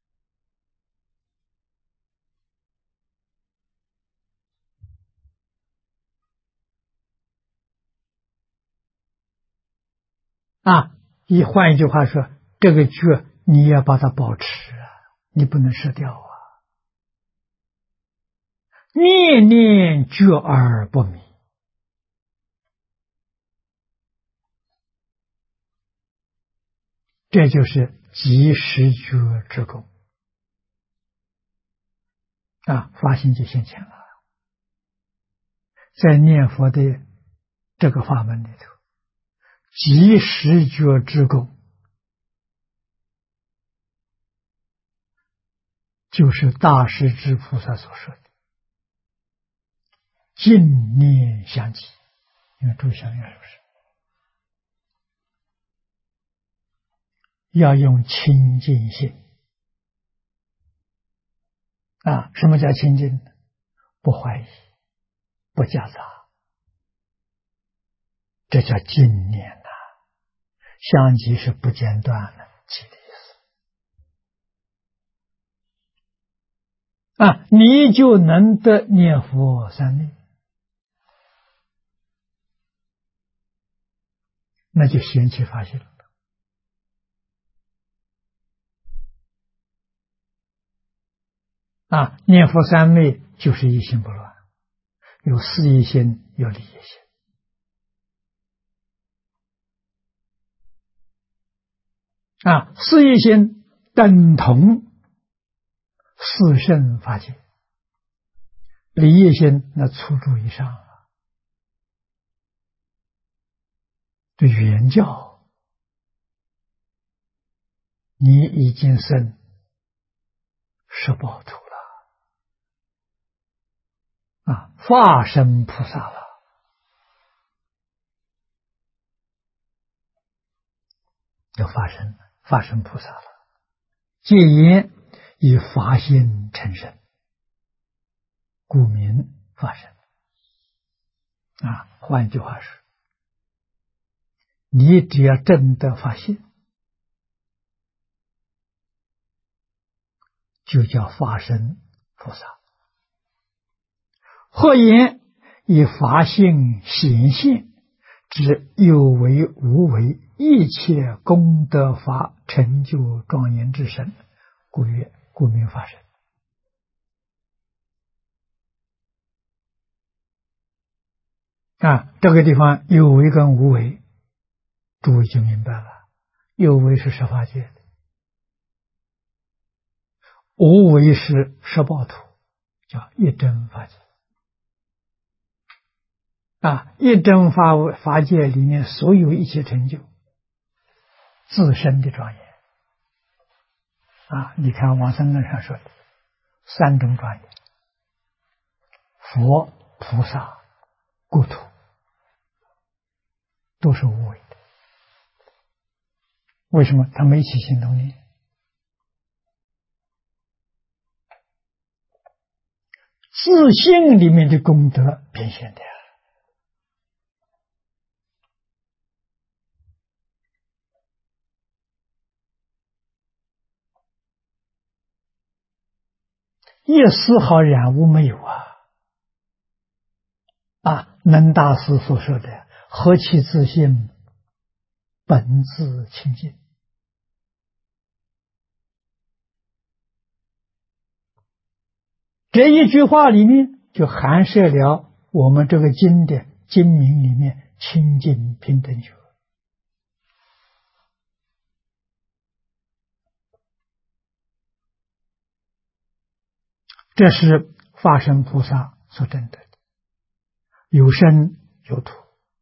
换一句话说，这个觉你要把它保持你不能失掉念念觉而不迷，这就是即实觉之功发心就现前了。在念佛的这个法门里头，即实觉之功就是大势至菩萨所说的净念相继。你看注意想想是不是要用清净心什么叫清净？不怀疑，不夹杂，这叫净念相继是不间断的其的意思你就能得念佛三昧，那就显其发现了念佛三昧就是一心不乱，有事业心，有理业心四一心等同四圣法界，离一心那粗诸以上了。对原教，你已经生十报土了，化身菩萨了。要发身菩萨了，戒言以法心成身，故名法身。换句话说，你只要证得法性，就叫法身菩萨。或言以法性显现，指有为无为一切功德法成就庄严之身，故名法身。这个地方有为跟无为，诸位就明白了。有为是十法界的，无为是十报土，叫一真法界。一真法界里面所有一切成就，自身的庄严。你看往生论上说的三种庄严：佛、菩萨、国土，都是无为的。为什么？他没起心动念，自性里面的功德变现的。一丝毫染污没有能大师所说的何其自性，本自清净。这一句话里面就含摄了我们这个经的经名里面清净平等觉。这是法身菩萨所证得的，有生有土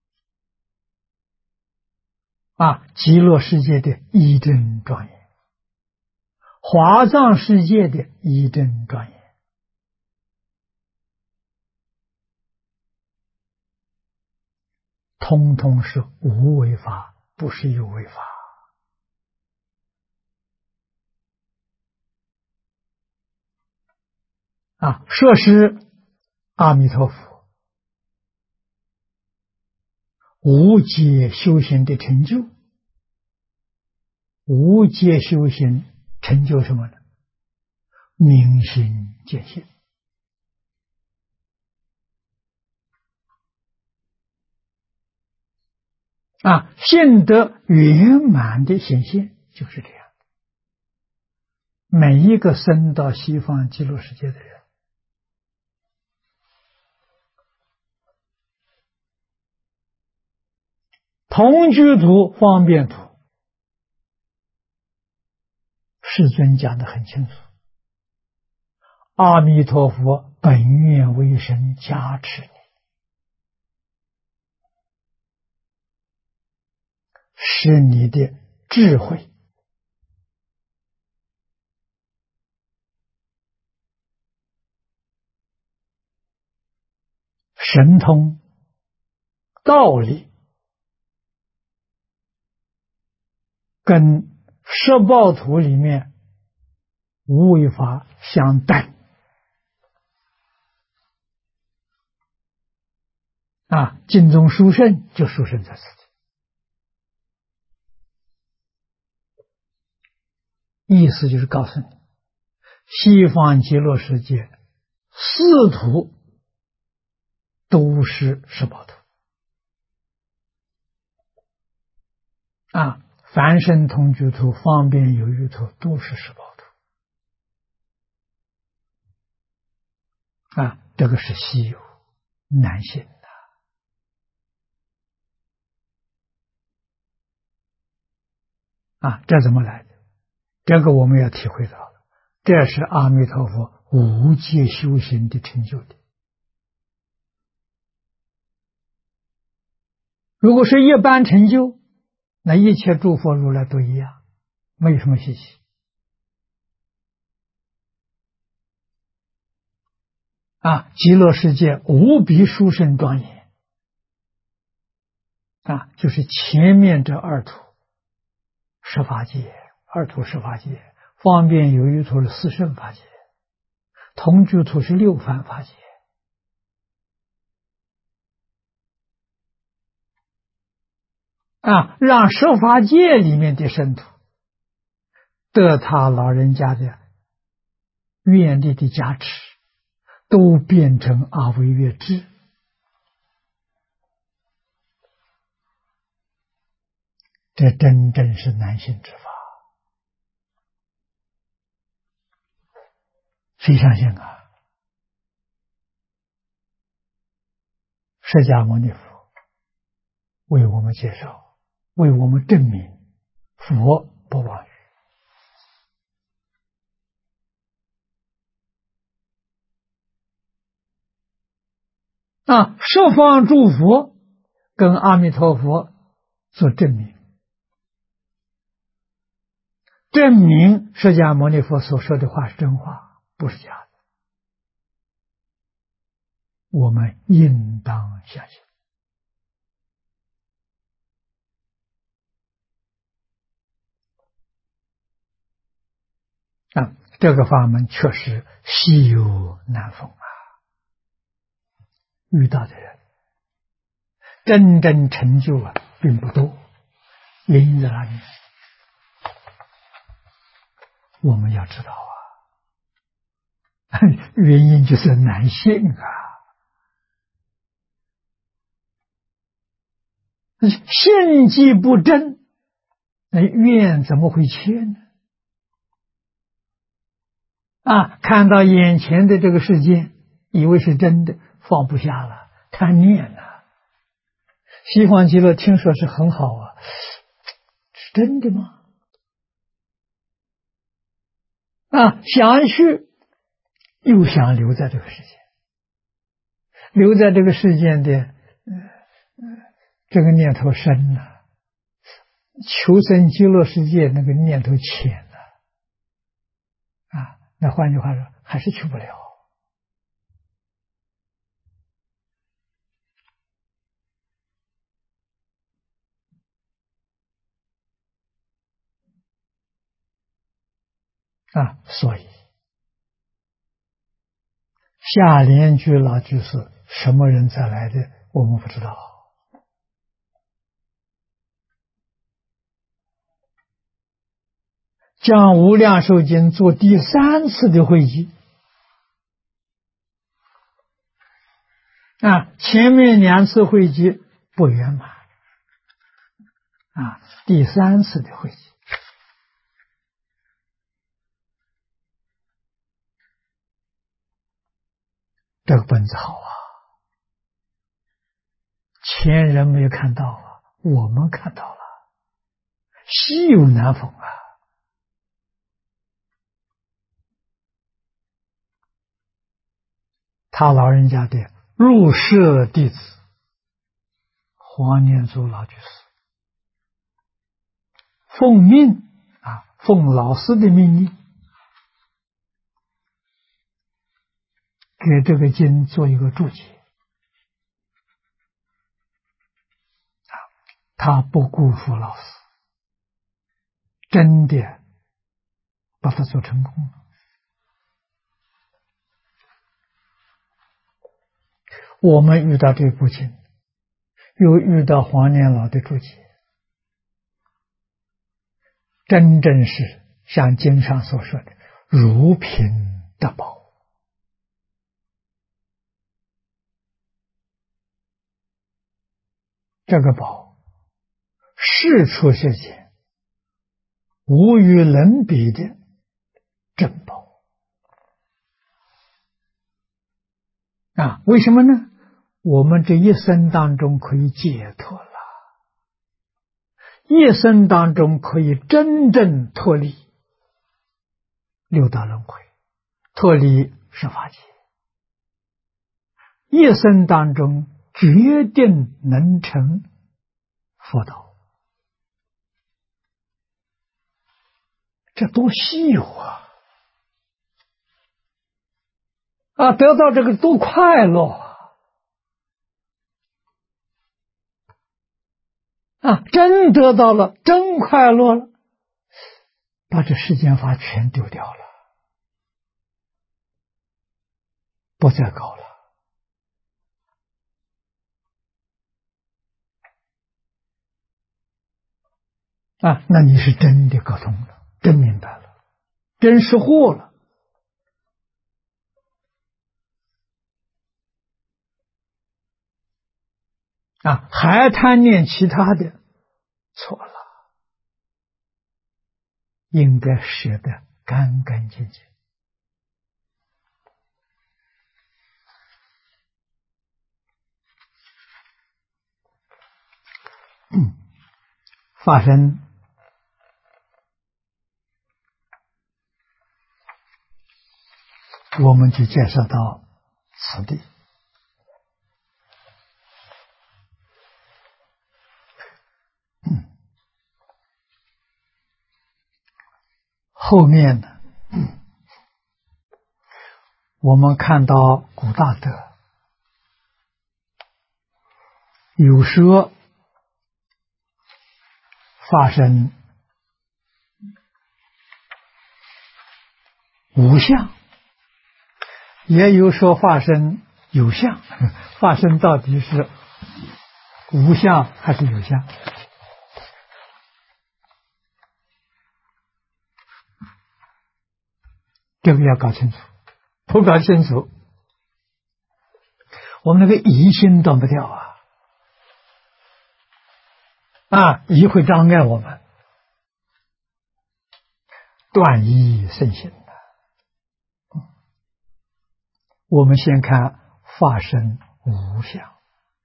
极乐世界的一真庄严，华藏世界的一真庄严，通通是无为法，不是有为法。摄施阿弥陀佛无界修行的成就。无界修行成就什么呢？明心见性。性德圆满的显现就是这样。每一个生到西方极乐世界的人，同居土、方便土，世尊讲得很清楚。阿弥陀佛本愿为神加持你，使你的智慧神通道理跟十报土里面无为法相等。净宗殊胜就殊胜在此地，意思就是告诉你，西方极乐世界四土都是十报土凡圣同居土、方便有余土都是十报土这个是稀有难信这怎么来的？这个我们要体会到了，这是阿弥陀佛无界修行的成就的。如果是一般成就，那一切诸佛如来都一样，没有什么稀奇。极乐世界无比殊胜庄严，就是前面这二土十法界，二土十法界，方便有余土是四圣法界，同居土是六凡法界。让十法界里面的圣土得他老人家的愿力的加持，都变成阿惟越致，这真正是难行之法。谁相信释迦牟尼佛为我们介绍，为我们证明佛不妄语。十方诸佛跟阿弥陀佛做证明，证明释迦牟尼佛所说的话是真话，不是假的，我们应当相信。这个法门确实稀有难逢遇到的人真正成就并不多，原因在哪里？我们要知道原因就是难信信迹不真，那愿怎么会切呢？看到眼前的这个世界，以为是真的，放不下了，贪念了。西方极乐听说是很好是真的吗？想去又想留在这个世界，留在这个世界的这个念头深了，求生极乐世界那个念头浅了那换句话说，还是去不了。所以下联居老居士什么人才来的，我们不知道。将无量寿经做第3次的会集前面2次会集不圆满第3次的会集，这个本子好前人没有看到我们看到了，稀有难逢他老人家的入室弟子黄念祖老居士奉命奉老师的命令，给这个经做一个注解他不辜负老师，真的把它做成功了。我们遇到这部经，又遇到黄念老的注解，真正是像经上所说的如品得宝。这个宝是出世间无与伦比的珍宝为什么呢？我们这一生当中可以解脱了， 一生当中可以真正脱离六道轮回，脱离十法界，一生当中决定能成佛道，这多稀有啊！得到这个多快乐真得到了，真快乐了，把这世间法全丢掉了，不再搞了。那你是真的搞通了，真明白了，真识货了。还贪念其他的，错了，应该舍得干干净净。法身我们就介绍到此地。后面呢，我们看到古大德有说发生无相，也有说发生有相，发生到底是无相还是有相？这个要搞清楚，不搞清楚，我们那个疑心断不掉疑会障碍我们，断疑生信我们先看法身无相，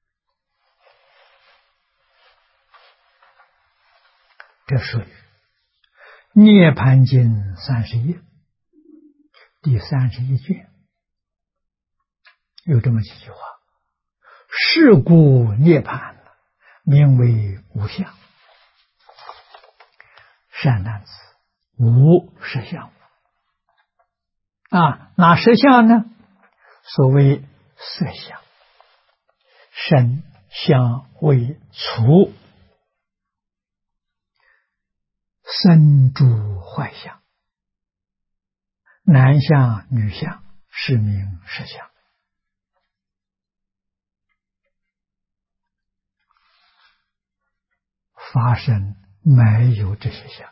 这属于《涅盘经》30页第31卷，有这么几句话：是故涅盘名为无相。善男子，无实相哪实相呢？所谓色相、声、香、味、触，生诸坏相，男相、女相，是名实相。法身没有这些相。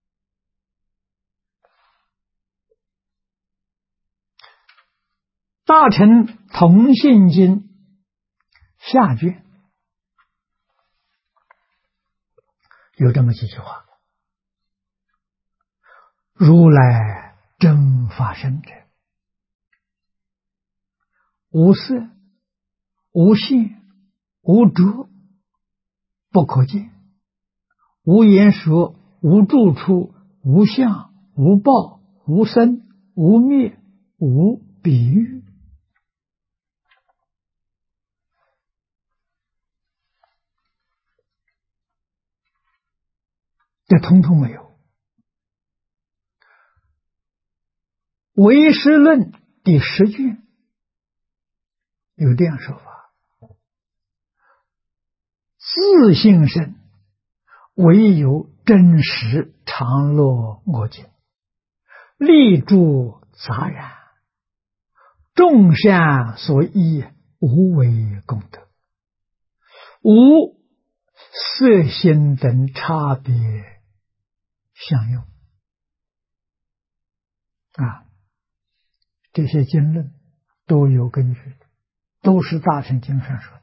大乘同性经下卷有这么几句话：如来真法身者，无色、无性、无着，不可见，无言说，无住处，无相，无报，无生，无灭，无比喻。这统统没有。唯识论第10卷有这样说法：自性身，唯有真实常乐我净，立住杂然，众善所依，无为功德，无色心等差别相用这些经论都有根据，都是大乘经上说的。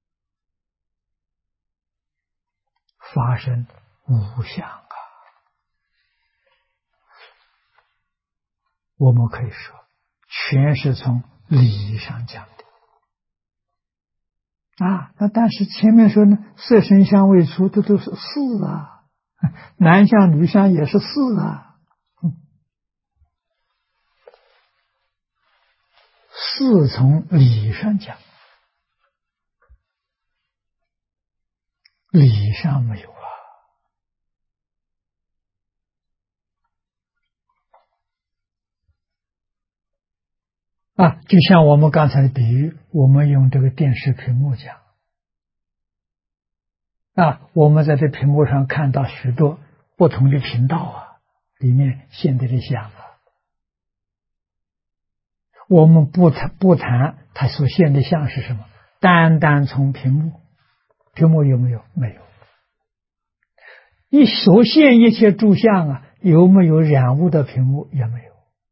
法身无相我们可以说全是从理上讲的， 那但是前面说呢，色声香味触，这都是四啊，男相女相也是四啊，四从理上讲，理上没有就像我们刚才的比喻，我们用这个电视屏幕讲我们在这屏幕上看到许多不同的频道里面现在的像我们不谈它所现的像是什么，单单从屏幕有没有？没有。所现一切诸相有没有染污的屏幕？也没有，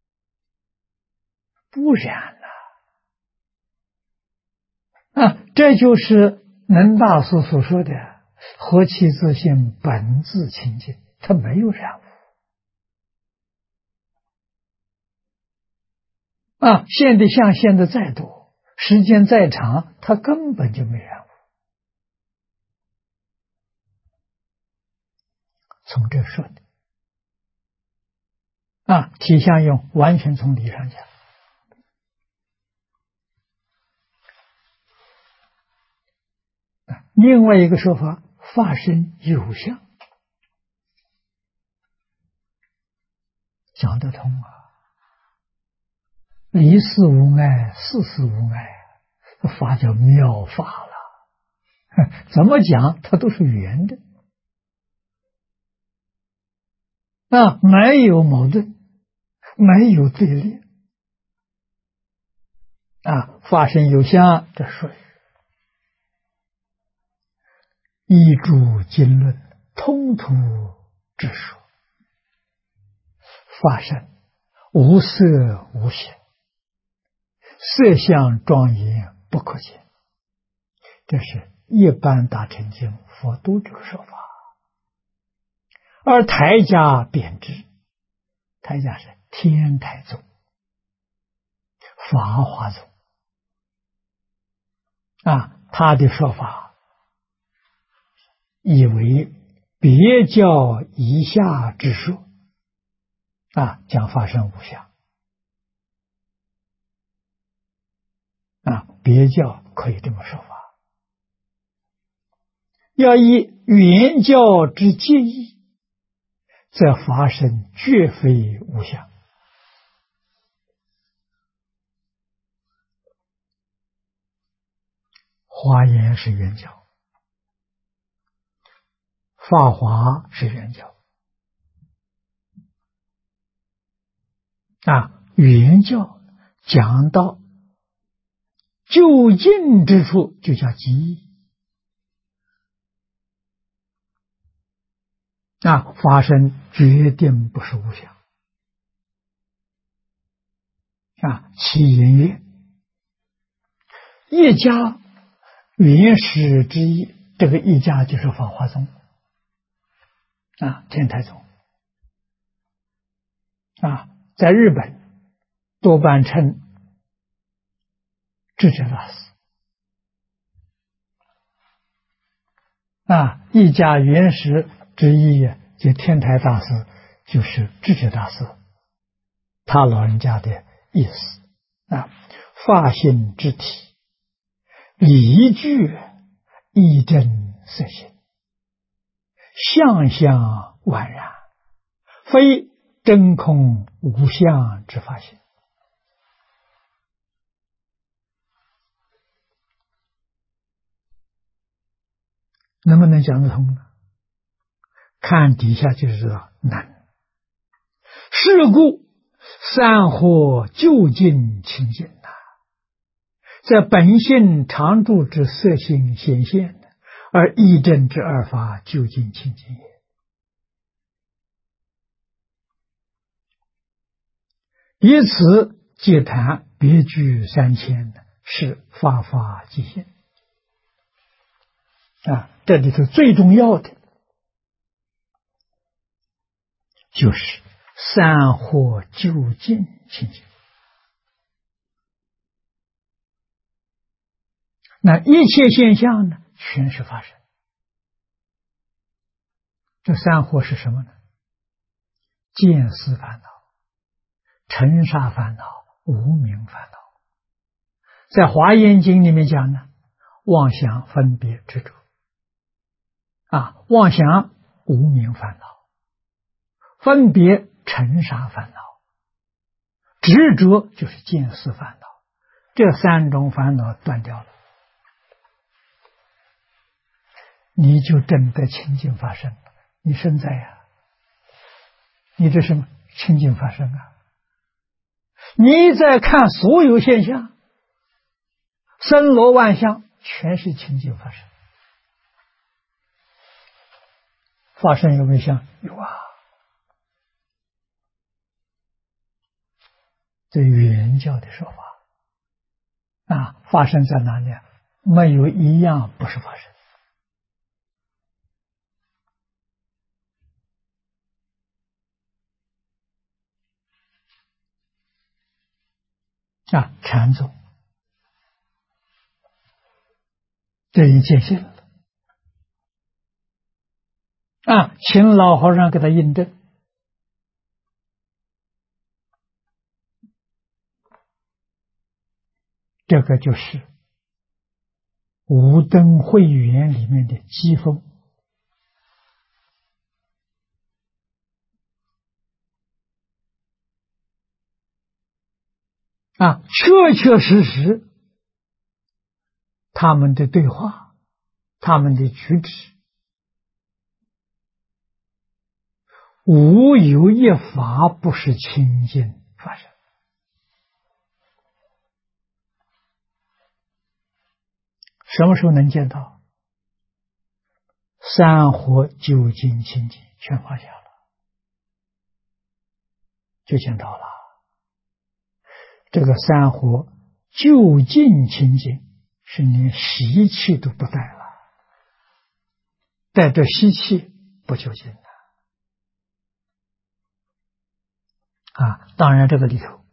不染这就是能大师所说的何其自性本自清净，它没有染污现的相现的再多，时间再长，它根本就没染污。从这说的体相用完全从理上讲。另外一个说法，法身有相，讲得通离事无碍，事事无碍，法叫妙法了。怎么讲，它都是圆的没有矛盾，没有对立法身有相，这属于依诸经论通途之说，法身无色无形，色相庄严不可见，这是一般大乘经佛都这个说法。而台家贬之，台家是天台宗、法华宗他的说法以为别教以下之说讲法身无相别教可以这么说法。要以原教之介意，则法身绝非无相。华严是原教，法华是原教原教讲到就近之处就叫极意法身决定不是无相其因缘一家原始之一，这个一家就是法华宗天台宗在日本多半称智者大师一家原始之一就天台大师就是智者大师他老人家的意思法性之体，理具一真色性，相相宛然，非真空无相之法性。能不能讲得通呢？看底下就知道难。是故三惑究竟清净在本性常住之色性显现，而义正之二法究竟清净也。以此皆谈别具3000，是法法即现这里头最重要的就是三惑究竟清净。 那一切现象呢，全是法身。这三惑是什么呢？见思烦恼、尘沙烦恼、无明烦恼。在华严经里面讲呢，妄想、分别、执着。妄想无明烦恼，分别尘沙烦恼，执着就是见思烦恼。这三种烦恼断掉了，你就真的清净法身了。你身在呀，你这是清净法身啊！你在看所有现象，森罗万象，全是清净法身。法身有没有相？有啊。这原教的说法法身在哪里？没有一样不是法身。禅宗这一界限了请老和尚给他印证。这个就是无灯会员里面的机锋确确实实他们的对话，他们的举止，无有一法不是清净法身。什么时候能见到？三惑究竟清净全放下了，就见到了。这个三惑究竟清净，是连习气都不带了，带着习气不究竟的当然这个里头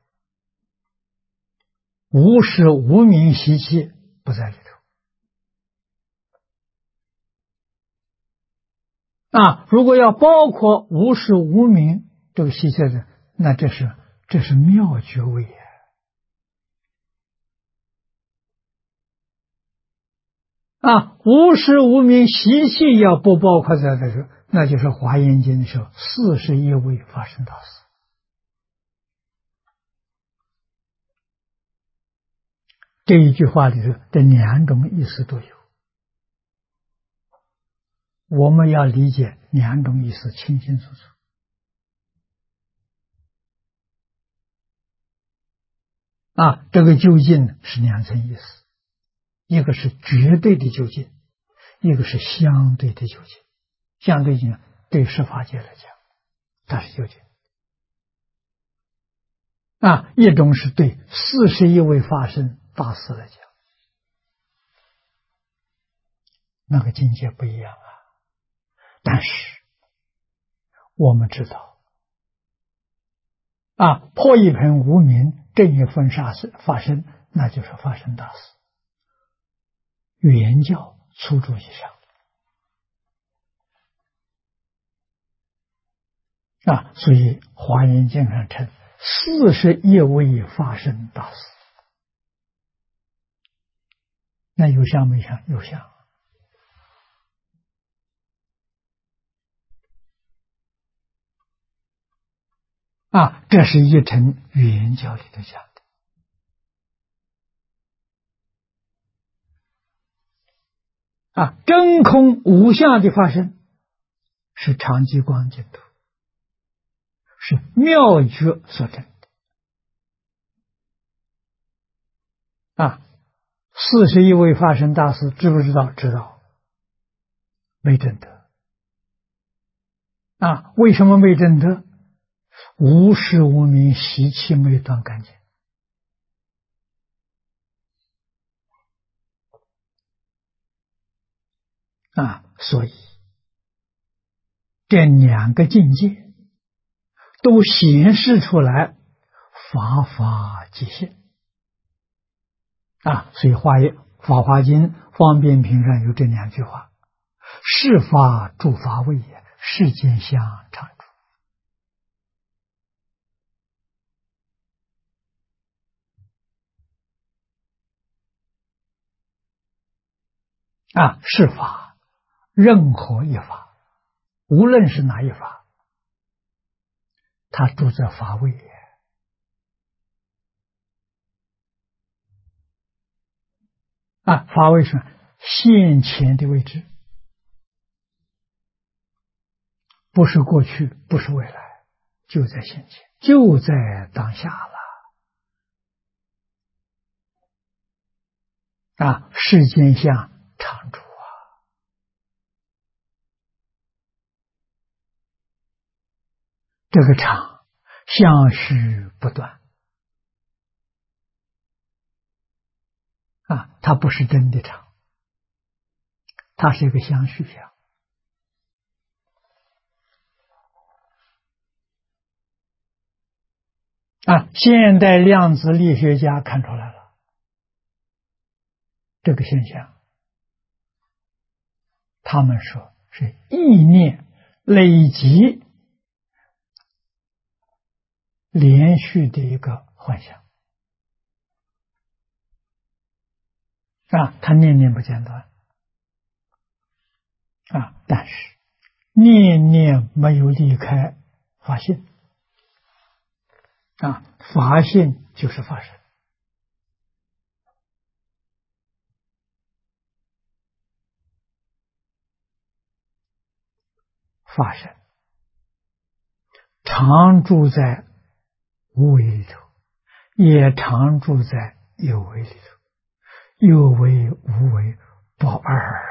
无始无明习气不在里头如果要包括无始无明这个习气的，那这是妙觉位无始无明习气要不包括在这个，那就是华严经的时候41位法身大士。这一句话里头这两种意思都有，我们要理解两种意思清清楚楚这个究竟是两层意思，一个是绝对的究竟，一个是相对的究竟。相对性对十法界来讲它是究竟一种是对41位法身大士来讲，那个境界不一样但是我们知道破一盆无明，正一分法身，那就是法身大士。原教初住以上所以华严经上称41位法身大士。那有相没相？有相这是一乘原教里头讲的真空无相的法身是常寂光净土，是妙觉所证的41位法身大师知不知道？知道，没证得为什么没证得？无始无明习气没断干净所以这两个境界都显示出来法法即现所以法华经》方便品上有这2句话：是法诸法位也，世间相常住。是法，任何一法，无论是哪一法，它住在法位也。法位是现前的位置，不是过去，不是未来，就在现前，就在当下了。世间相常住这个常相续不断它不是真的常，它是一个相续相。现代量子力学家看出来了这个现象，他们说是意念累积连续的一个幻想他念念不间断但是念念没有离开法性法性就是法身，法身常住在无为里头，也常住在有为里头，有为无为不二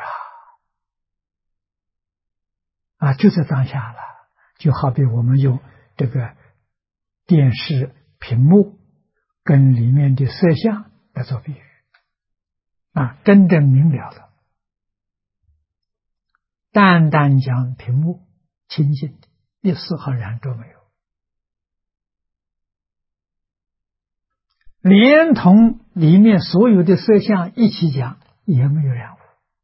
就在当下了。就好比我们用这个电视屏幕跟里面的色相来做比喻真正明了的，单单讲屏幕清净的，一丝毫染着没有，连同里面所有的色相一起讲也没有染污。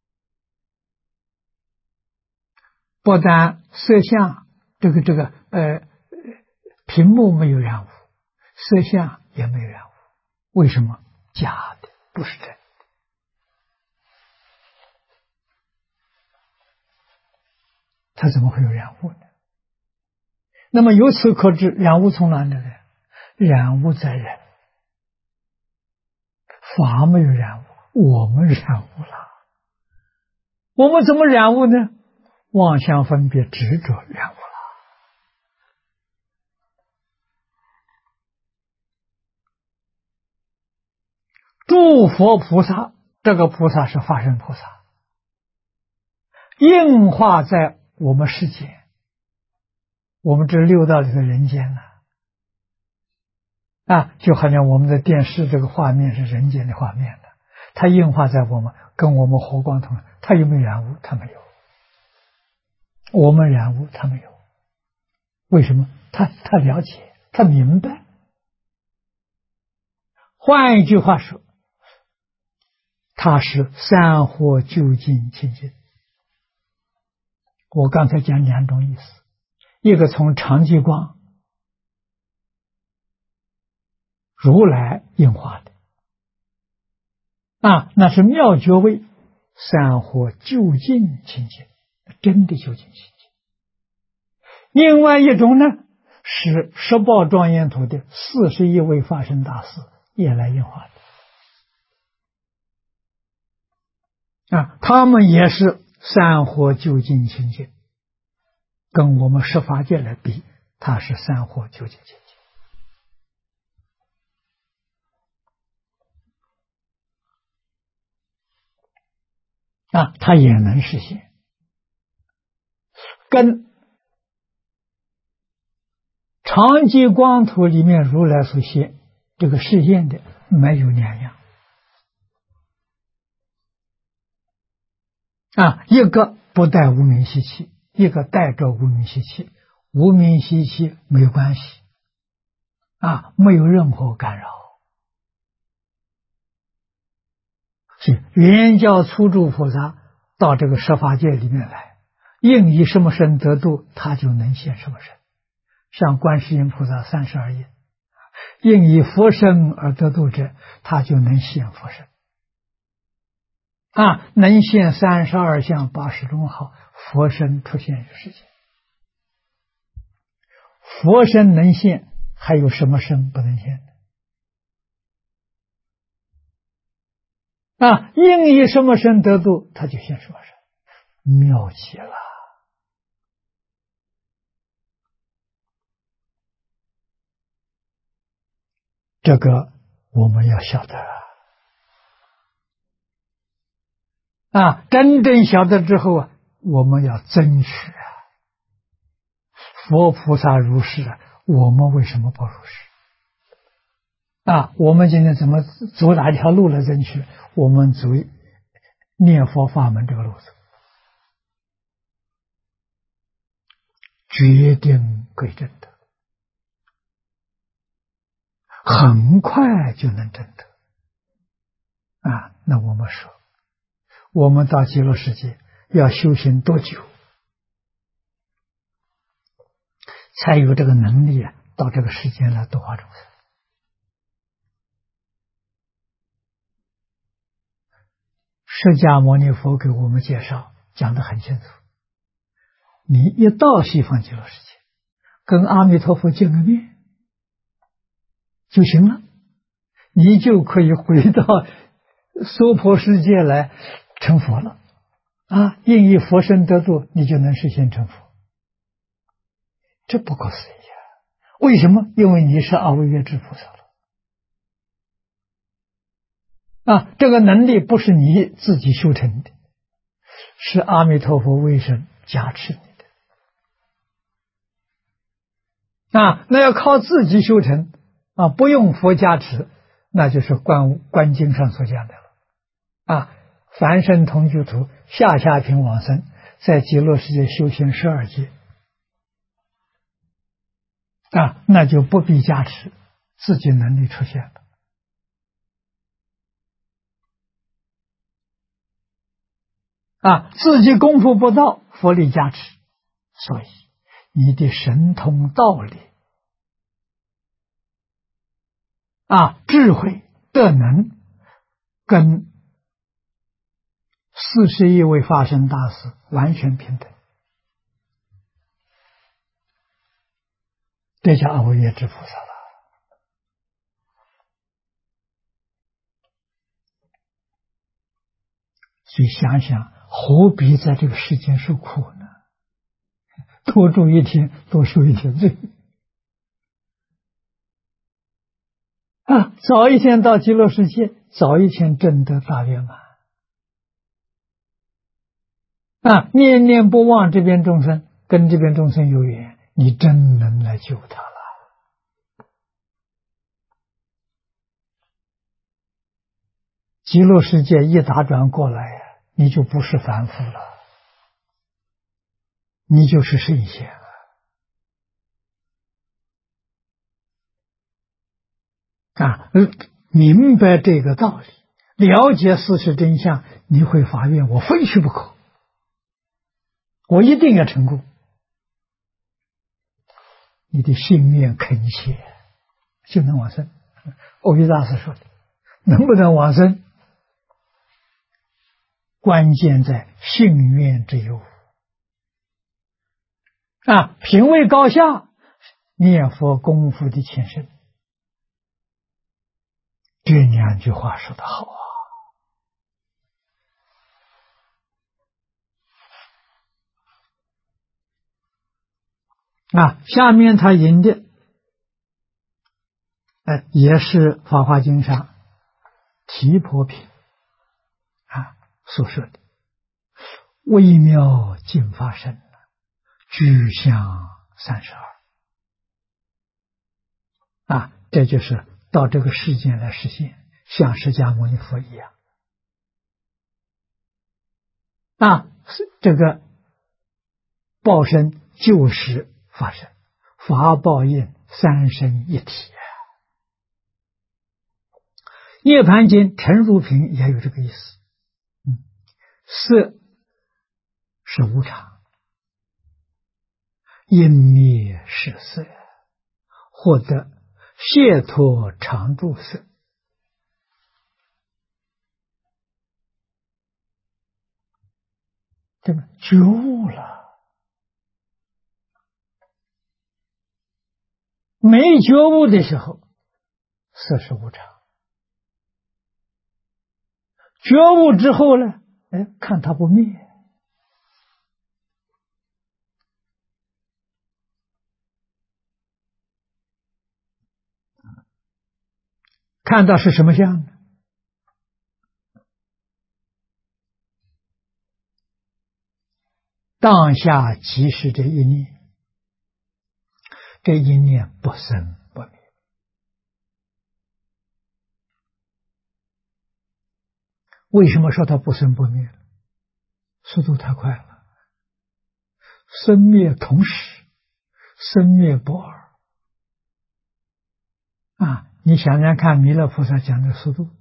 不但色相屏幕没有染污，色相也没有染污。为什么？假的，不是真的。它怎么会有染污呢？那么由此可知，染污从哪里来？染污在人，法没有染污，我们染污了。我们怎么染污呢？妄想分别执着染污了。诸佛菩萨，这个菩萨是法身菩萨，应化在我们世间，我们这六道里的人间就好像我们的电视这个画面是人间的画面的，它应化在我们，跟我们活光同，它有没有染污？它没有。我们染污，它没有。为什么？他了解，他明白。换一句话说，他是三惑究竟清净。我刚才讲2种意思，一个从常寂光如来应化的那是妙觉位三惑究竟清净，真的究竟清净。另外一种呢，是十报庄严图的41位法身大士也来应化的他们也是三惑究竟清净，跟我们十法界来比，它是三惑究竟清净它也能实现，跟常寂光图里面如来所现这个实现的没有两样一个不带无明习气，一个带着无明习气，无明习气没有关系没有任何干扰所以圆教初住菩萨到这个十法界里面来，应以什么身得度，他就能现什么身。像观世音菩萨32应，应以佛身而得度者，他就能现佛身。能现32相80种好，佛身出现于世界。佛身能现，还有什么身不能现的？应以什么身得度，他就现什么身，妙极了。这个我们要晓得真正晓得之后我们要争取佛菩萨如是我们为什么不如是？我们今天怎么走哪条路来争取？我们走念佛法门这个路子，决定归真的，很快就能证得。那我们说，我们到极乐世界要修行多久，才有这个能力到这个世间来度化众生？释迦牟尼佛给我们介绍讲得很清楚，你一到西方极乐世界，跟阿弥陀佛见个面就行了，你就可以回到娑婆世界来成佛了应以佛身得度，你就能实现成佛。这不可思议为什么？因为你是阿惟越致菩萨了这个能力不是你自己修成的，是阿弥陀佛威神加持你的那要靠自己修成不用佛加持，那就是观经上所讲的了凡圣同居土下下品往生，在极乐世界修行12劫那就不必加持，自己能力出现了自己功夫不到，佛力加持，所以你的神通道理智慧德能跟41位法身大士完全平等，这叫阿惟越致菩萨了。所以想想何必在这个世间受苦呢？多住一天，多受一天罪早一天到极乐世界，早一天证得大圆满念念不忘这边众生，跟这边众生有缘，你真能来救他了。极乐世界一打转过来你就不是凡夫了，你就是圣贤明白这个道理，了解事实真相，你会发愿我非去不可，我一定要成功。你的信念恳切就能往生。欧瑜大师说的，能不能往生，关键在信愿之有品位高下，念佛功夫的前身。这2句话说得好下面他引的也是《法华经》上提婆品所说的微妙净法身，具相32这就是到这个世间来实现，像释迦牟尼佛一样这个报身就是法身，法报应3身一体涅盘经陈如品也有这个意思。色是无常，因灭是色，获得解脱常住色。对吧？觉悟了，没觉悟的时候，色是无常；觉悟之后呢，看它不灭。看到是什么相呢？当下即是这一念，这一念不生不灭。为什么说它不生不灭？速度太快了，生灭同时，生灭不二。你想想看，弥勒菩萨讲的速度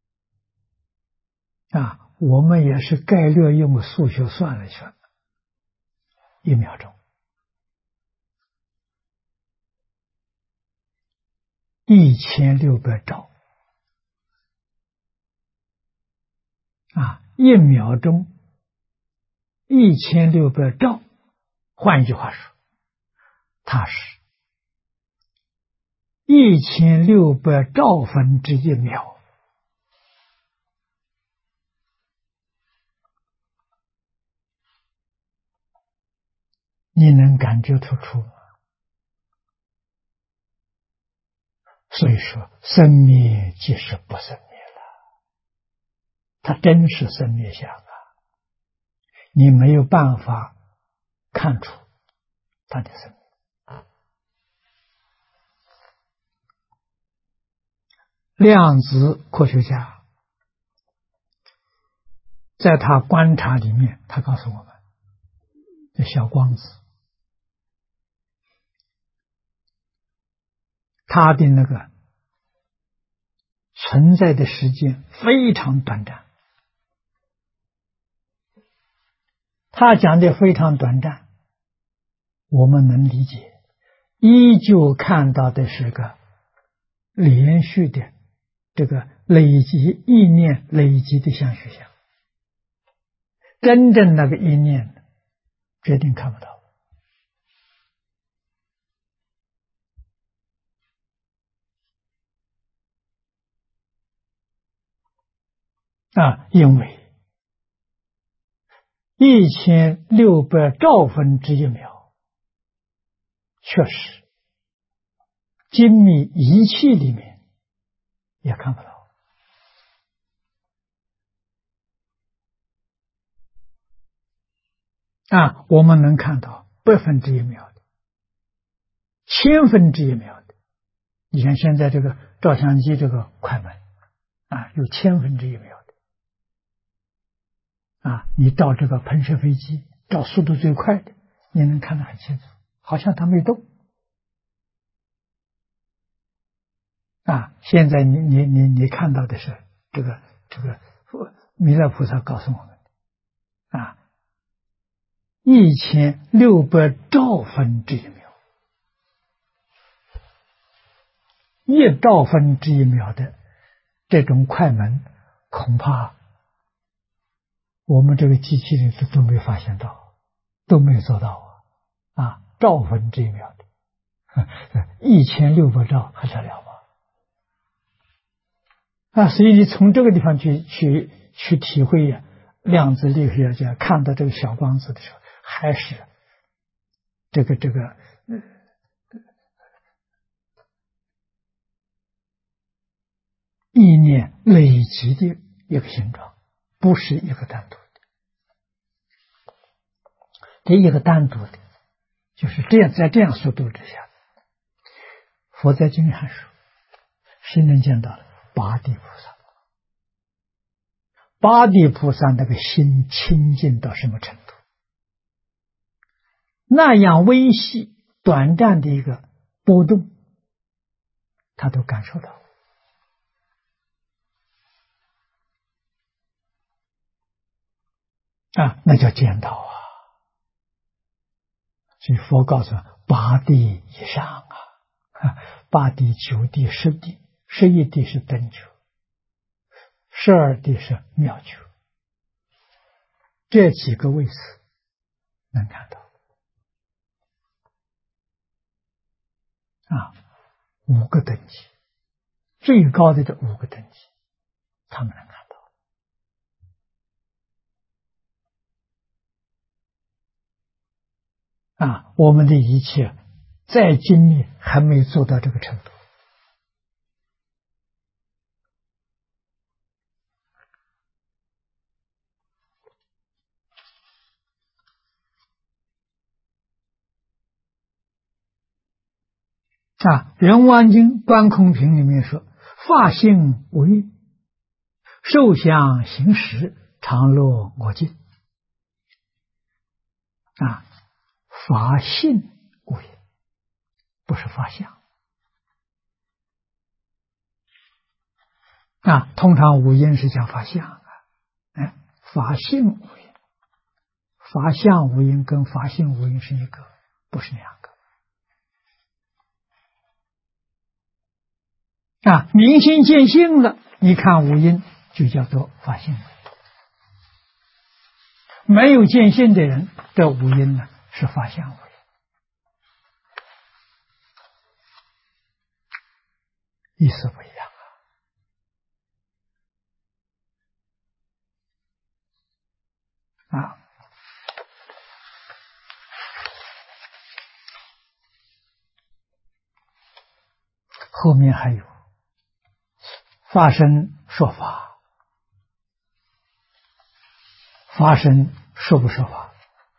我们也是概略用数学算了算，1秒钟1600兆1秒钟1600兆，换一句话说，它是1600兆分之1秒。你能感觉得出吗？所以说，生灭即是不生灭了，它真是生灭相你没有办法看出它的生灭。量子科学家在他观察里面，他告诉我们，这小光子，它的那个存在的时间非常短暂。他讲的非常短暂，我们能理解，依旧看到的是个连续的这个累积意念累积的相续相，真正那个意念决定看不到。因为1600兆分之1秒，确实精密仪器里面也看不到。我们能看到100分之1秒的，1000分之1秒的。你看现在这个照相机这个快门有1000分之1秒的。你照这个喷射飞机，照速度最快的，你能看得很清楚，好像它没动。现在你看到的是这个弥勒菩萨告诉我们1600兆分之1秒，1兆分之1秒的这种快门，恐怕我们这个机器人都没发现到，都没做到兆分之1秒的1600兆还得了吗？所以你从这个地方去体会量子力学家看到这个小光子的时候，还是这个意念累积的一个形状，不是一个单独的。这一个单独的，就是这样，在这样速度之下，佛在经上说，谁能见到了？八地菩萨。八地菩萨那个心清净到什么程度？那样微细短暂的一个波动，他都感受到。 那叫见道啊。所以佛告诉八地以上八地、九地、十地，11地是等觉，12地是妙觉，这几个位次能看到5个等级，最高的这5个等级，他们能看到。我们的一切再精密，还没做到这个程度。人王经观空品里面说：法性无蕴，受想行识，常乐我净。法性无蕴，不是法相。通常五阴是讲法相法性无蕴，法相无蕴跟法性无蕴是一个，不是两个。明心见性了，你看五阴就叫做法性。没有见性的人，这五阴呢是法相无阴，意思不一样后面还有法身说法，法身说不说法？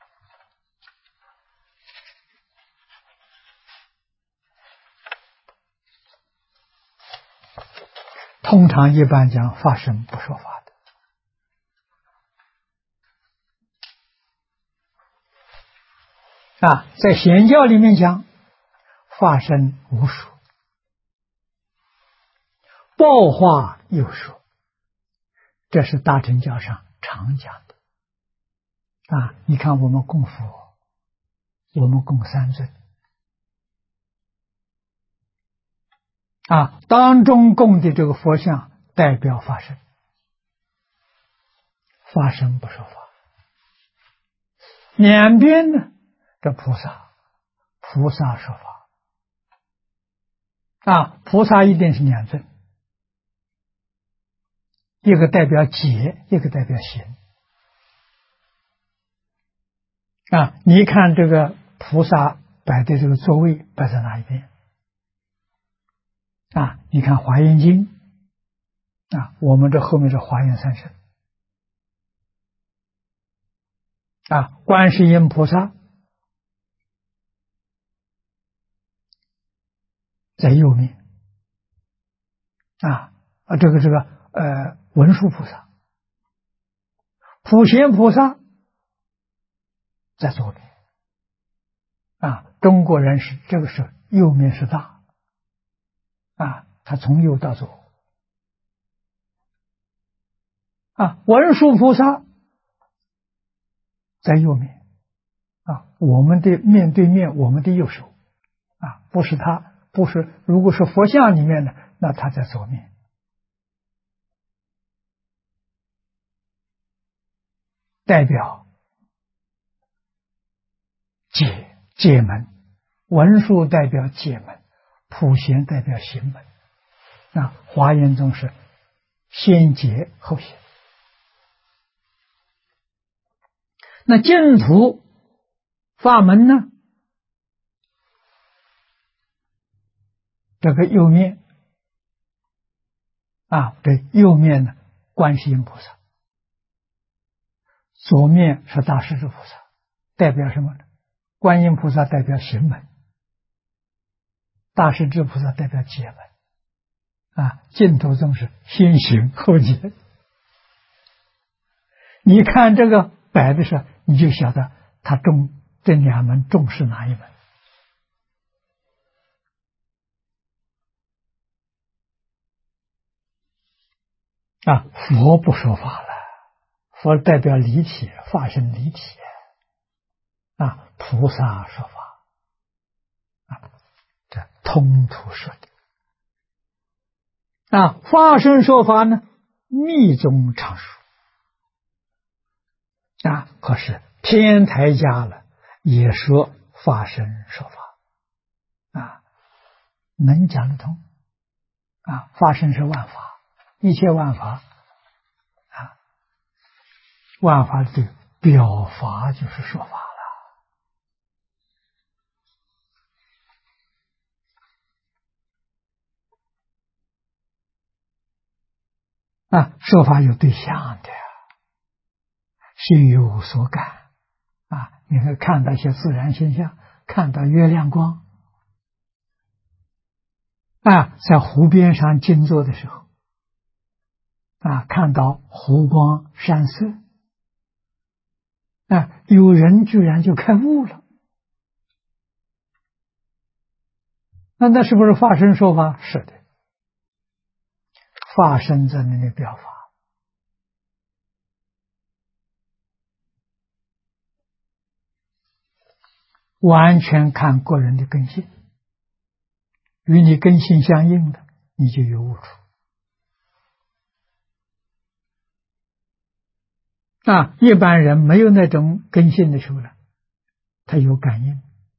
通常一般讲法身不说法的。在显教里面讲法身无数，报化有数，这是大乘教上常讲的。你看我们供佛，我们供三尊当中供的这个佛像代表法身，法身不说法。两边呢，这菩萨说法菩萨一定是两尊，一个代表解，一个代表行你看这个菩萨摆的这个座位摆在哪一边你看华严经我们这后面是华严三圣观世音菩萨在右面文殊菩萨，普贤菩萨在左边中国人是这个是右面是大他从右到左文殊菩萨在右面我们的面对面，我们的右手不是他，不是，如果是佛像里面的，那他在左面。代表解门，文殊代表解门，普贤代表行门华严宗是先解后行。那净土法门呢，这个右面对，右面呢观世音菩萨，左面是大势至菩萨，代表什么呢？观音菩萨代表行门，大势至菩萨代表解门净土宗是先行后解。你看这个摆的时候，你就晓得他这两门重视哪一门佛不说法了， 佛代表离体，法身离体菩萨说法这通途说的法身说法呢，密宗常说可是天台家了也说法身说法能讲得通法身是万法，一切万法万法的表法就是说法了说法有对象的，心有所感你会看到一些自然现象，看到月亮光在湖边上静坐的时候看到湖光山色有人居然就开悟了，那是不是法身说法？是的，法身在那里表法完全看个人的根性，与你根性相应的，你就有悟处一般人没有那种根性的时候呢，他有感应，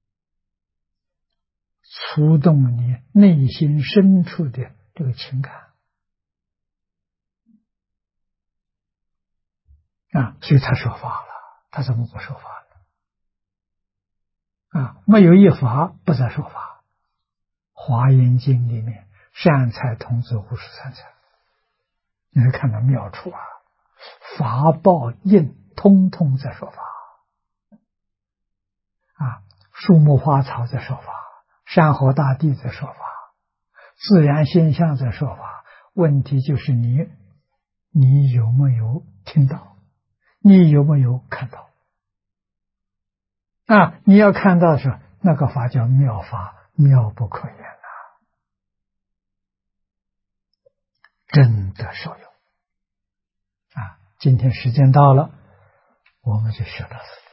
触动你内心深处的这个情感所以他说法了，他怎么不说法呢？没有一法不在说法。华严经里面善财童子53财，你会看到妙处法报应通通在说法树木花草在说法，山河大地在说法，自然现象在说法。问题就是你有没有听到，你有没有看到你要看到的时候，那个法叫妙法，妙不可言真的受用今天时间到了，我们就学到这里。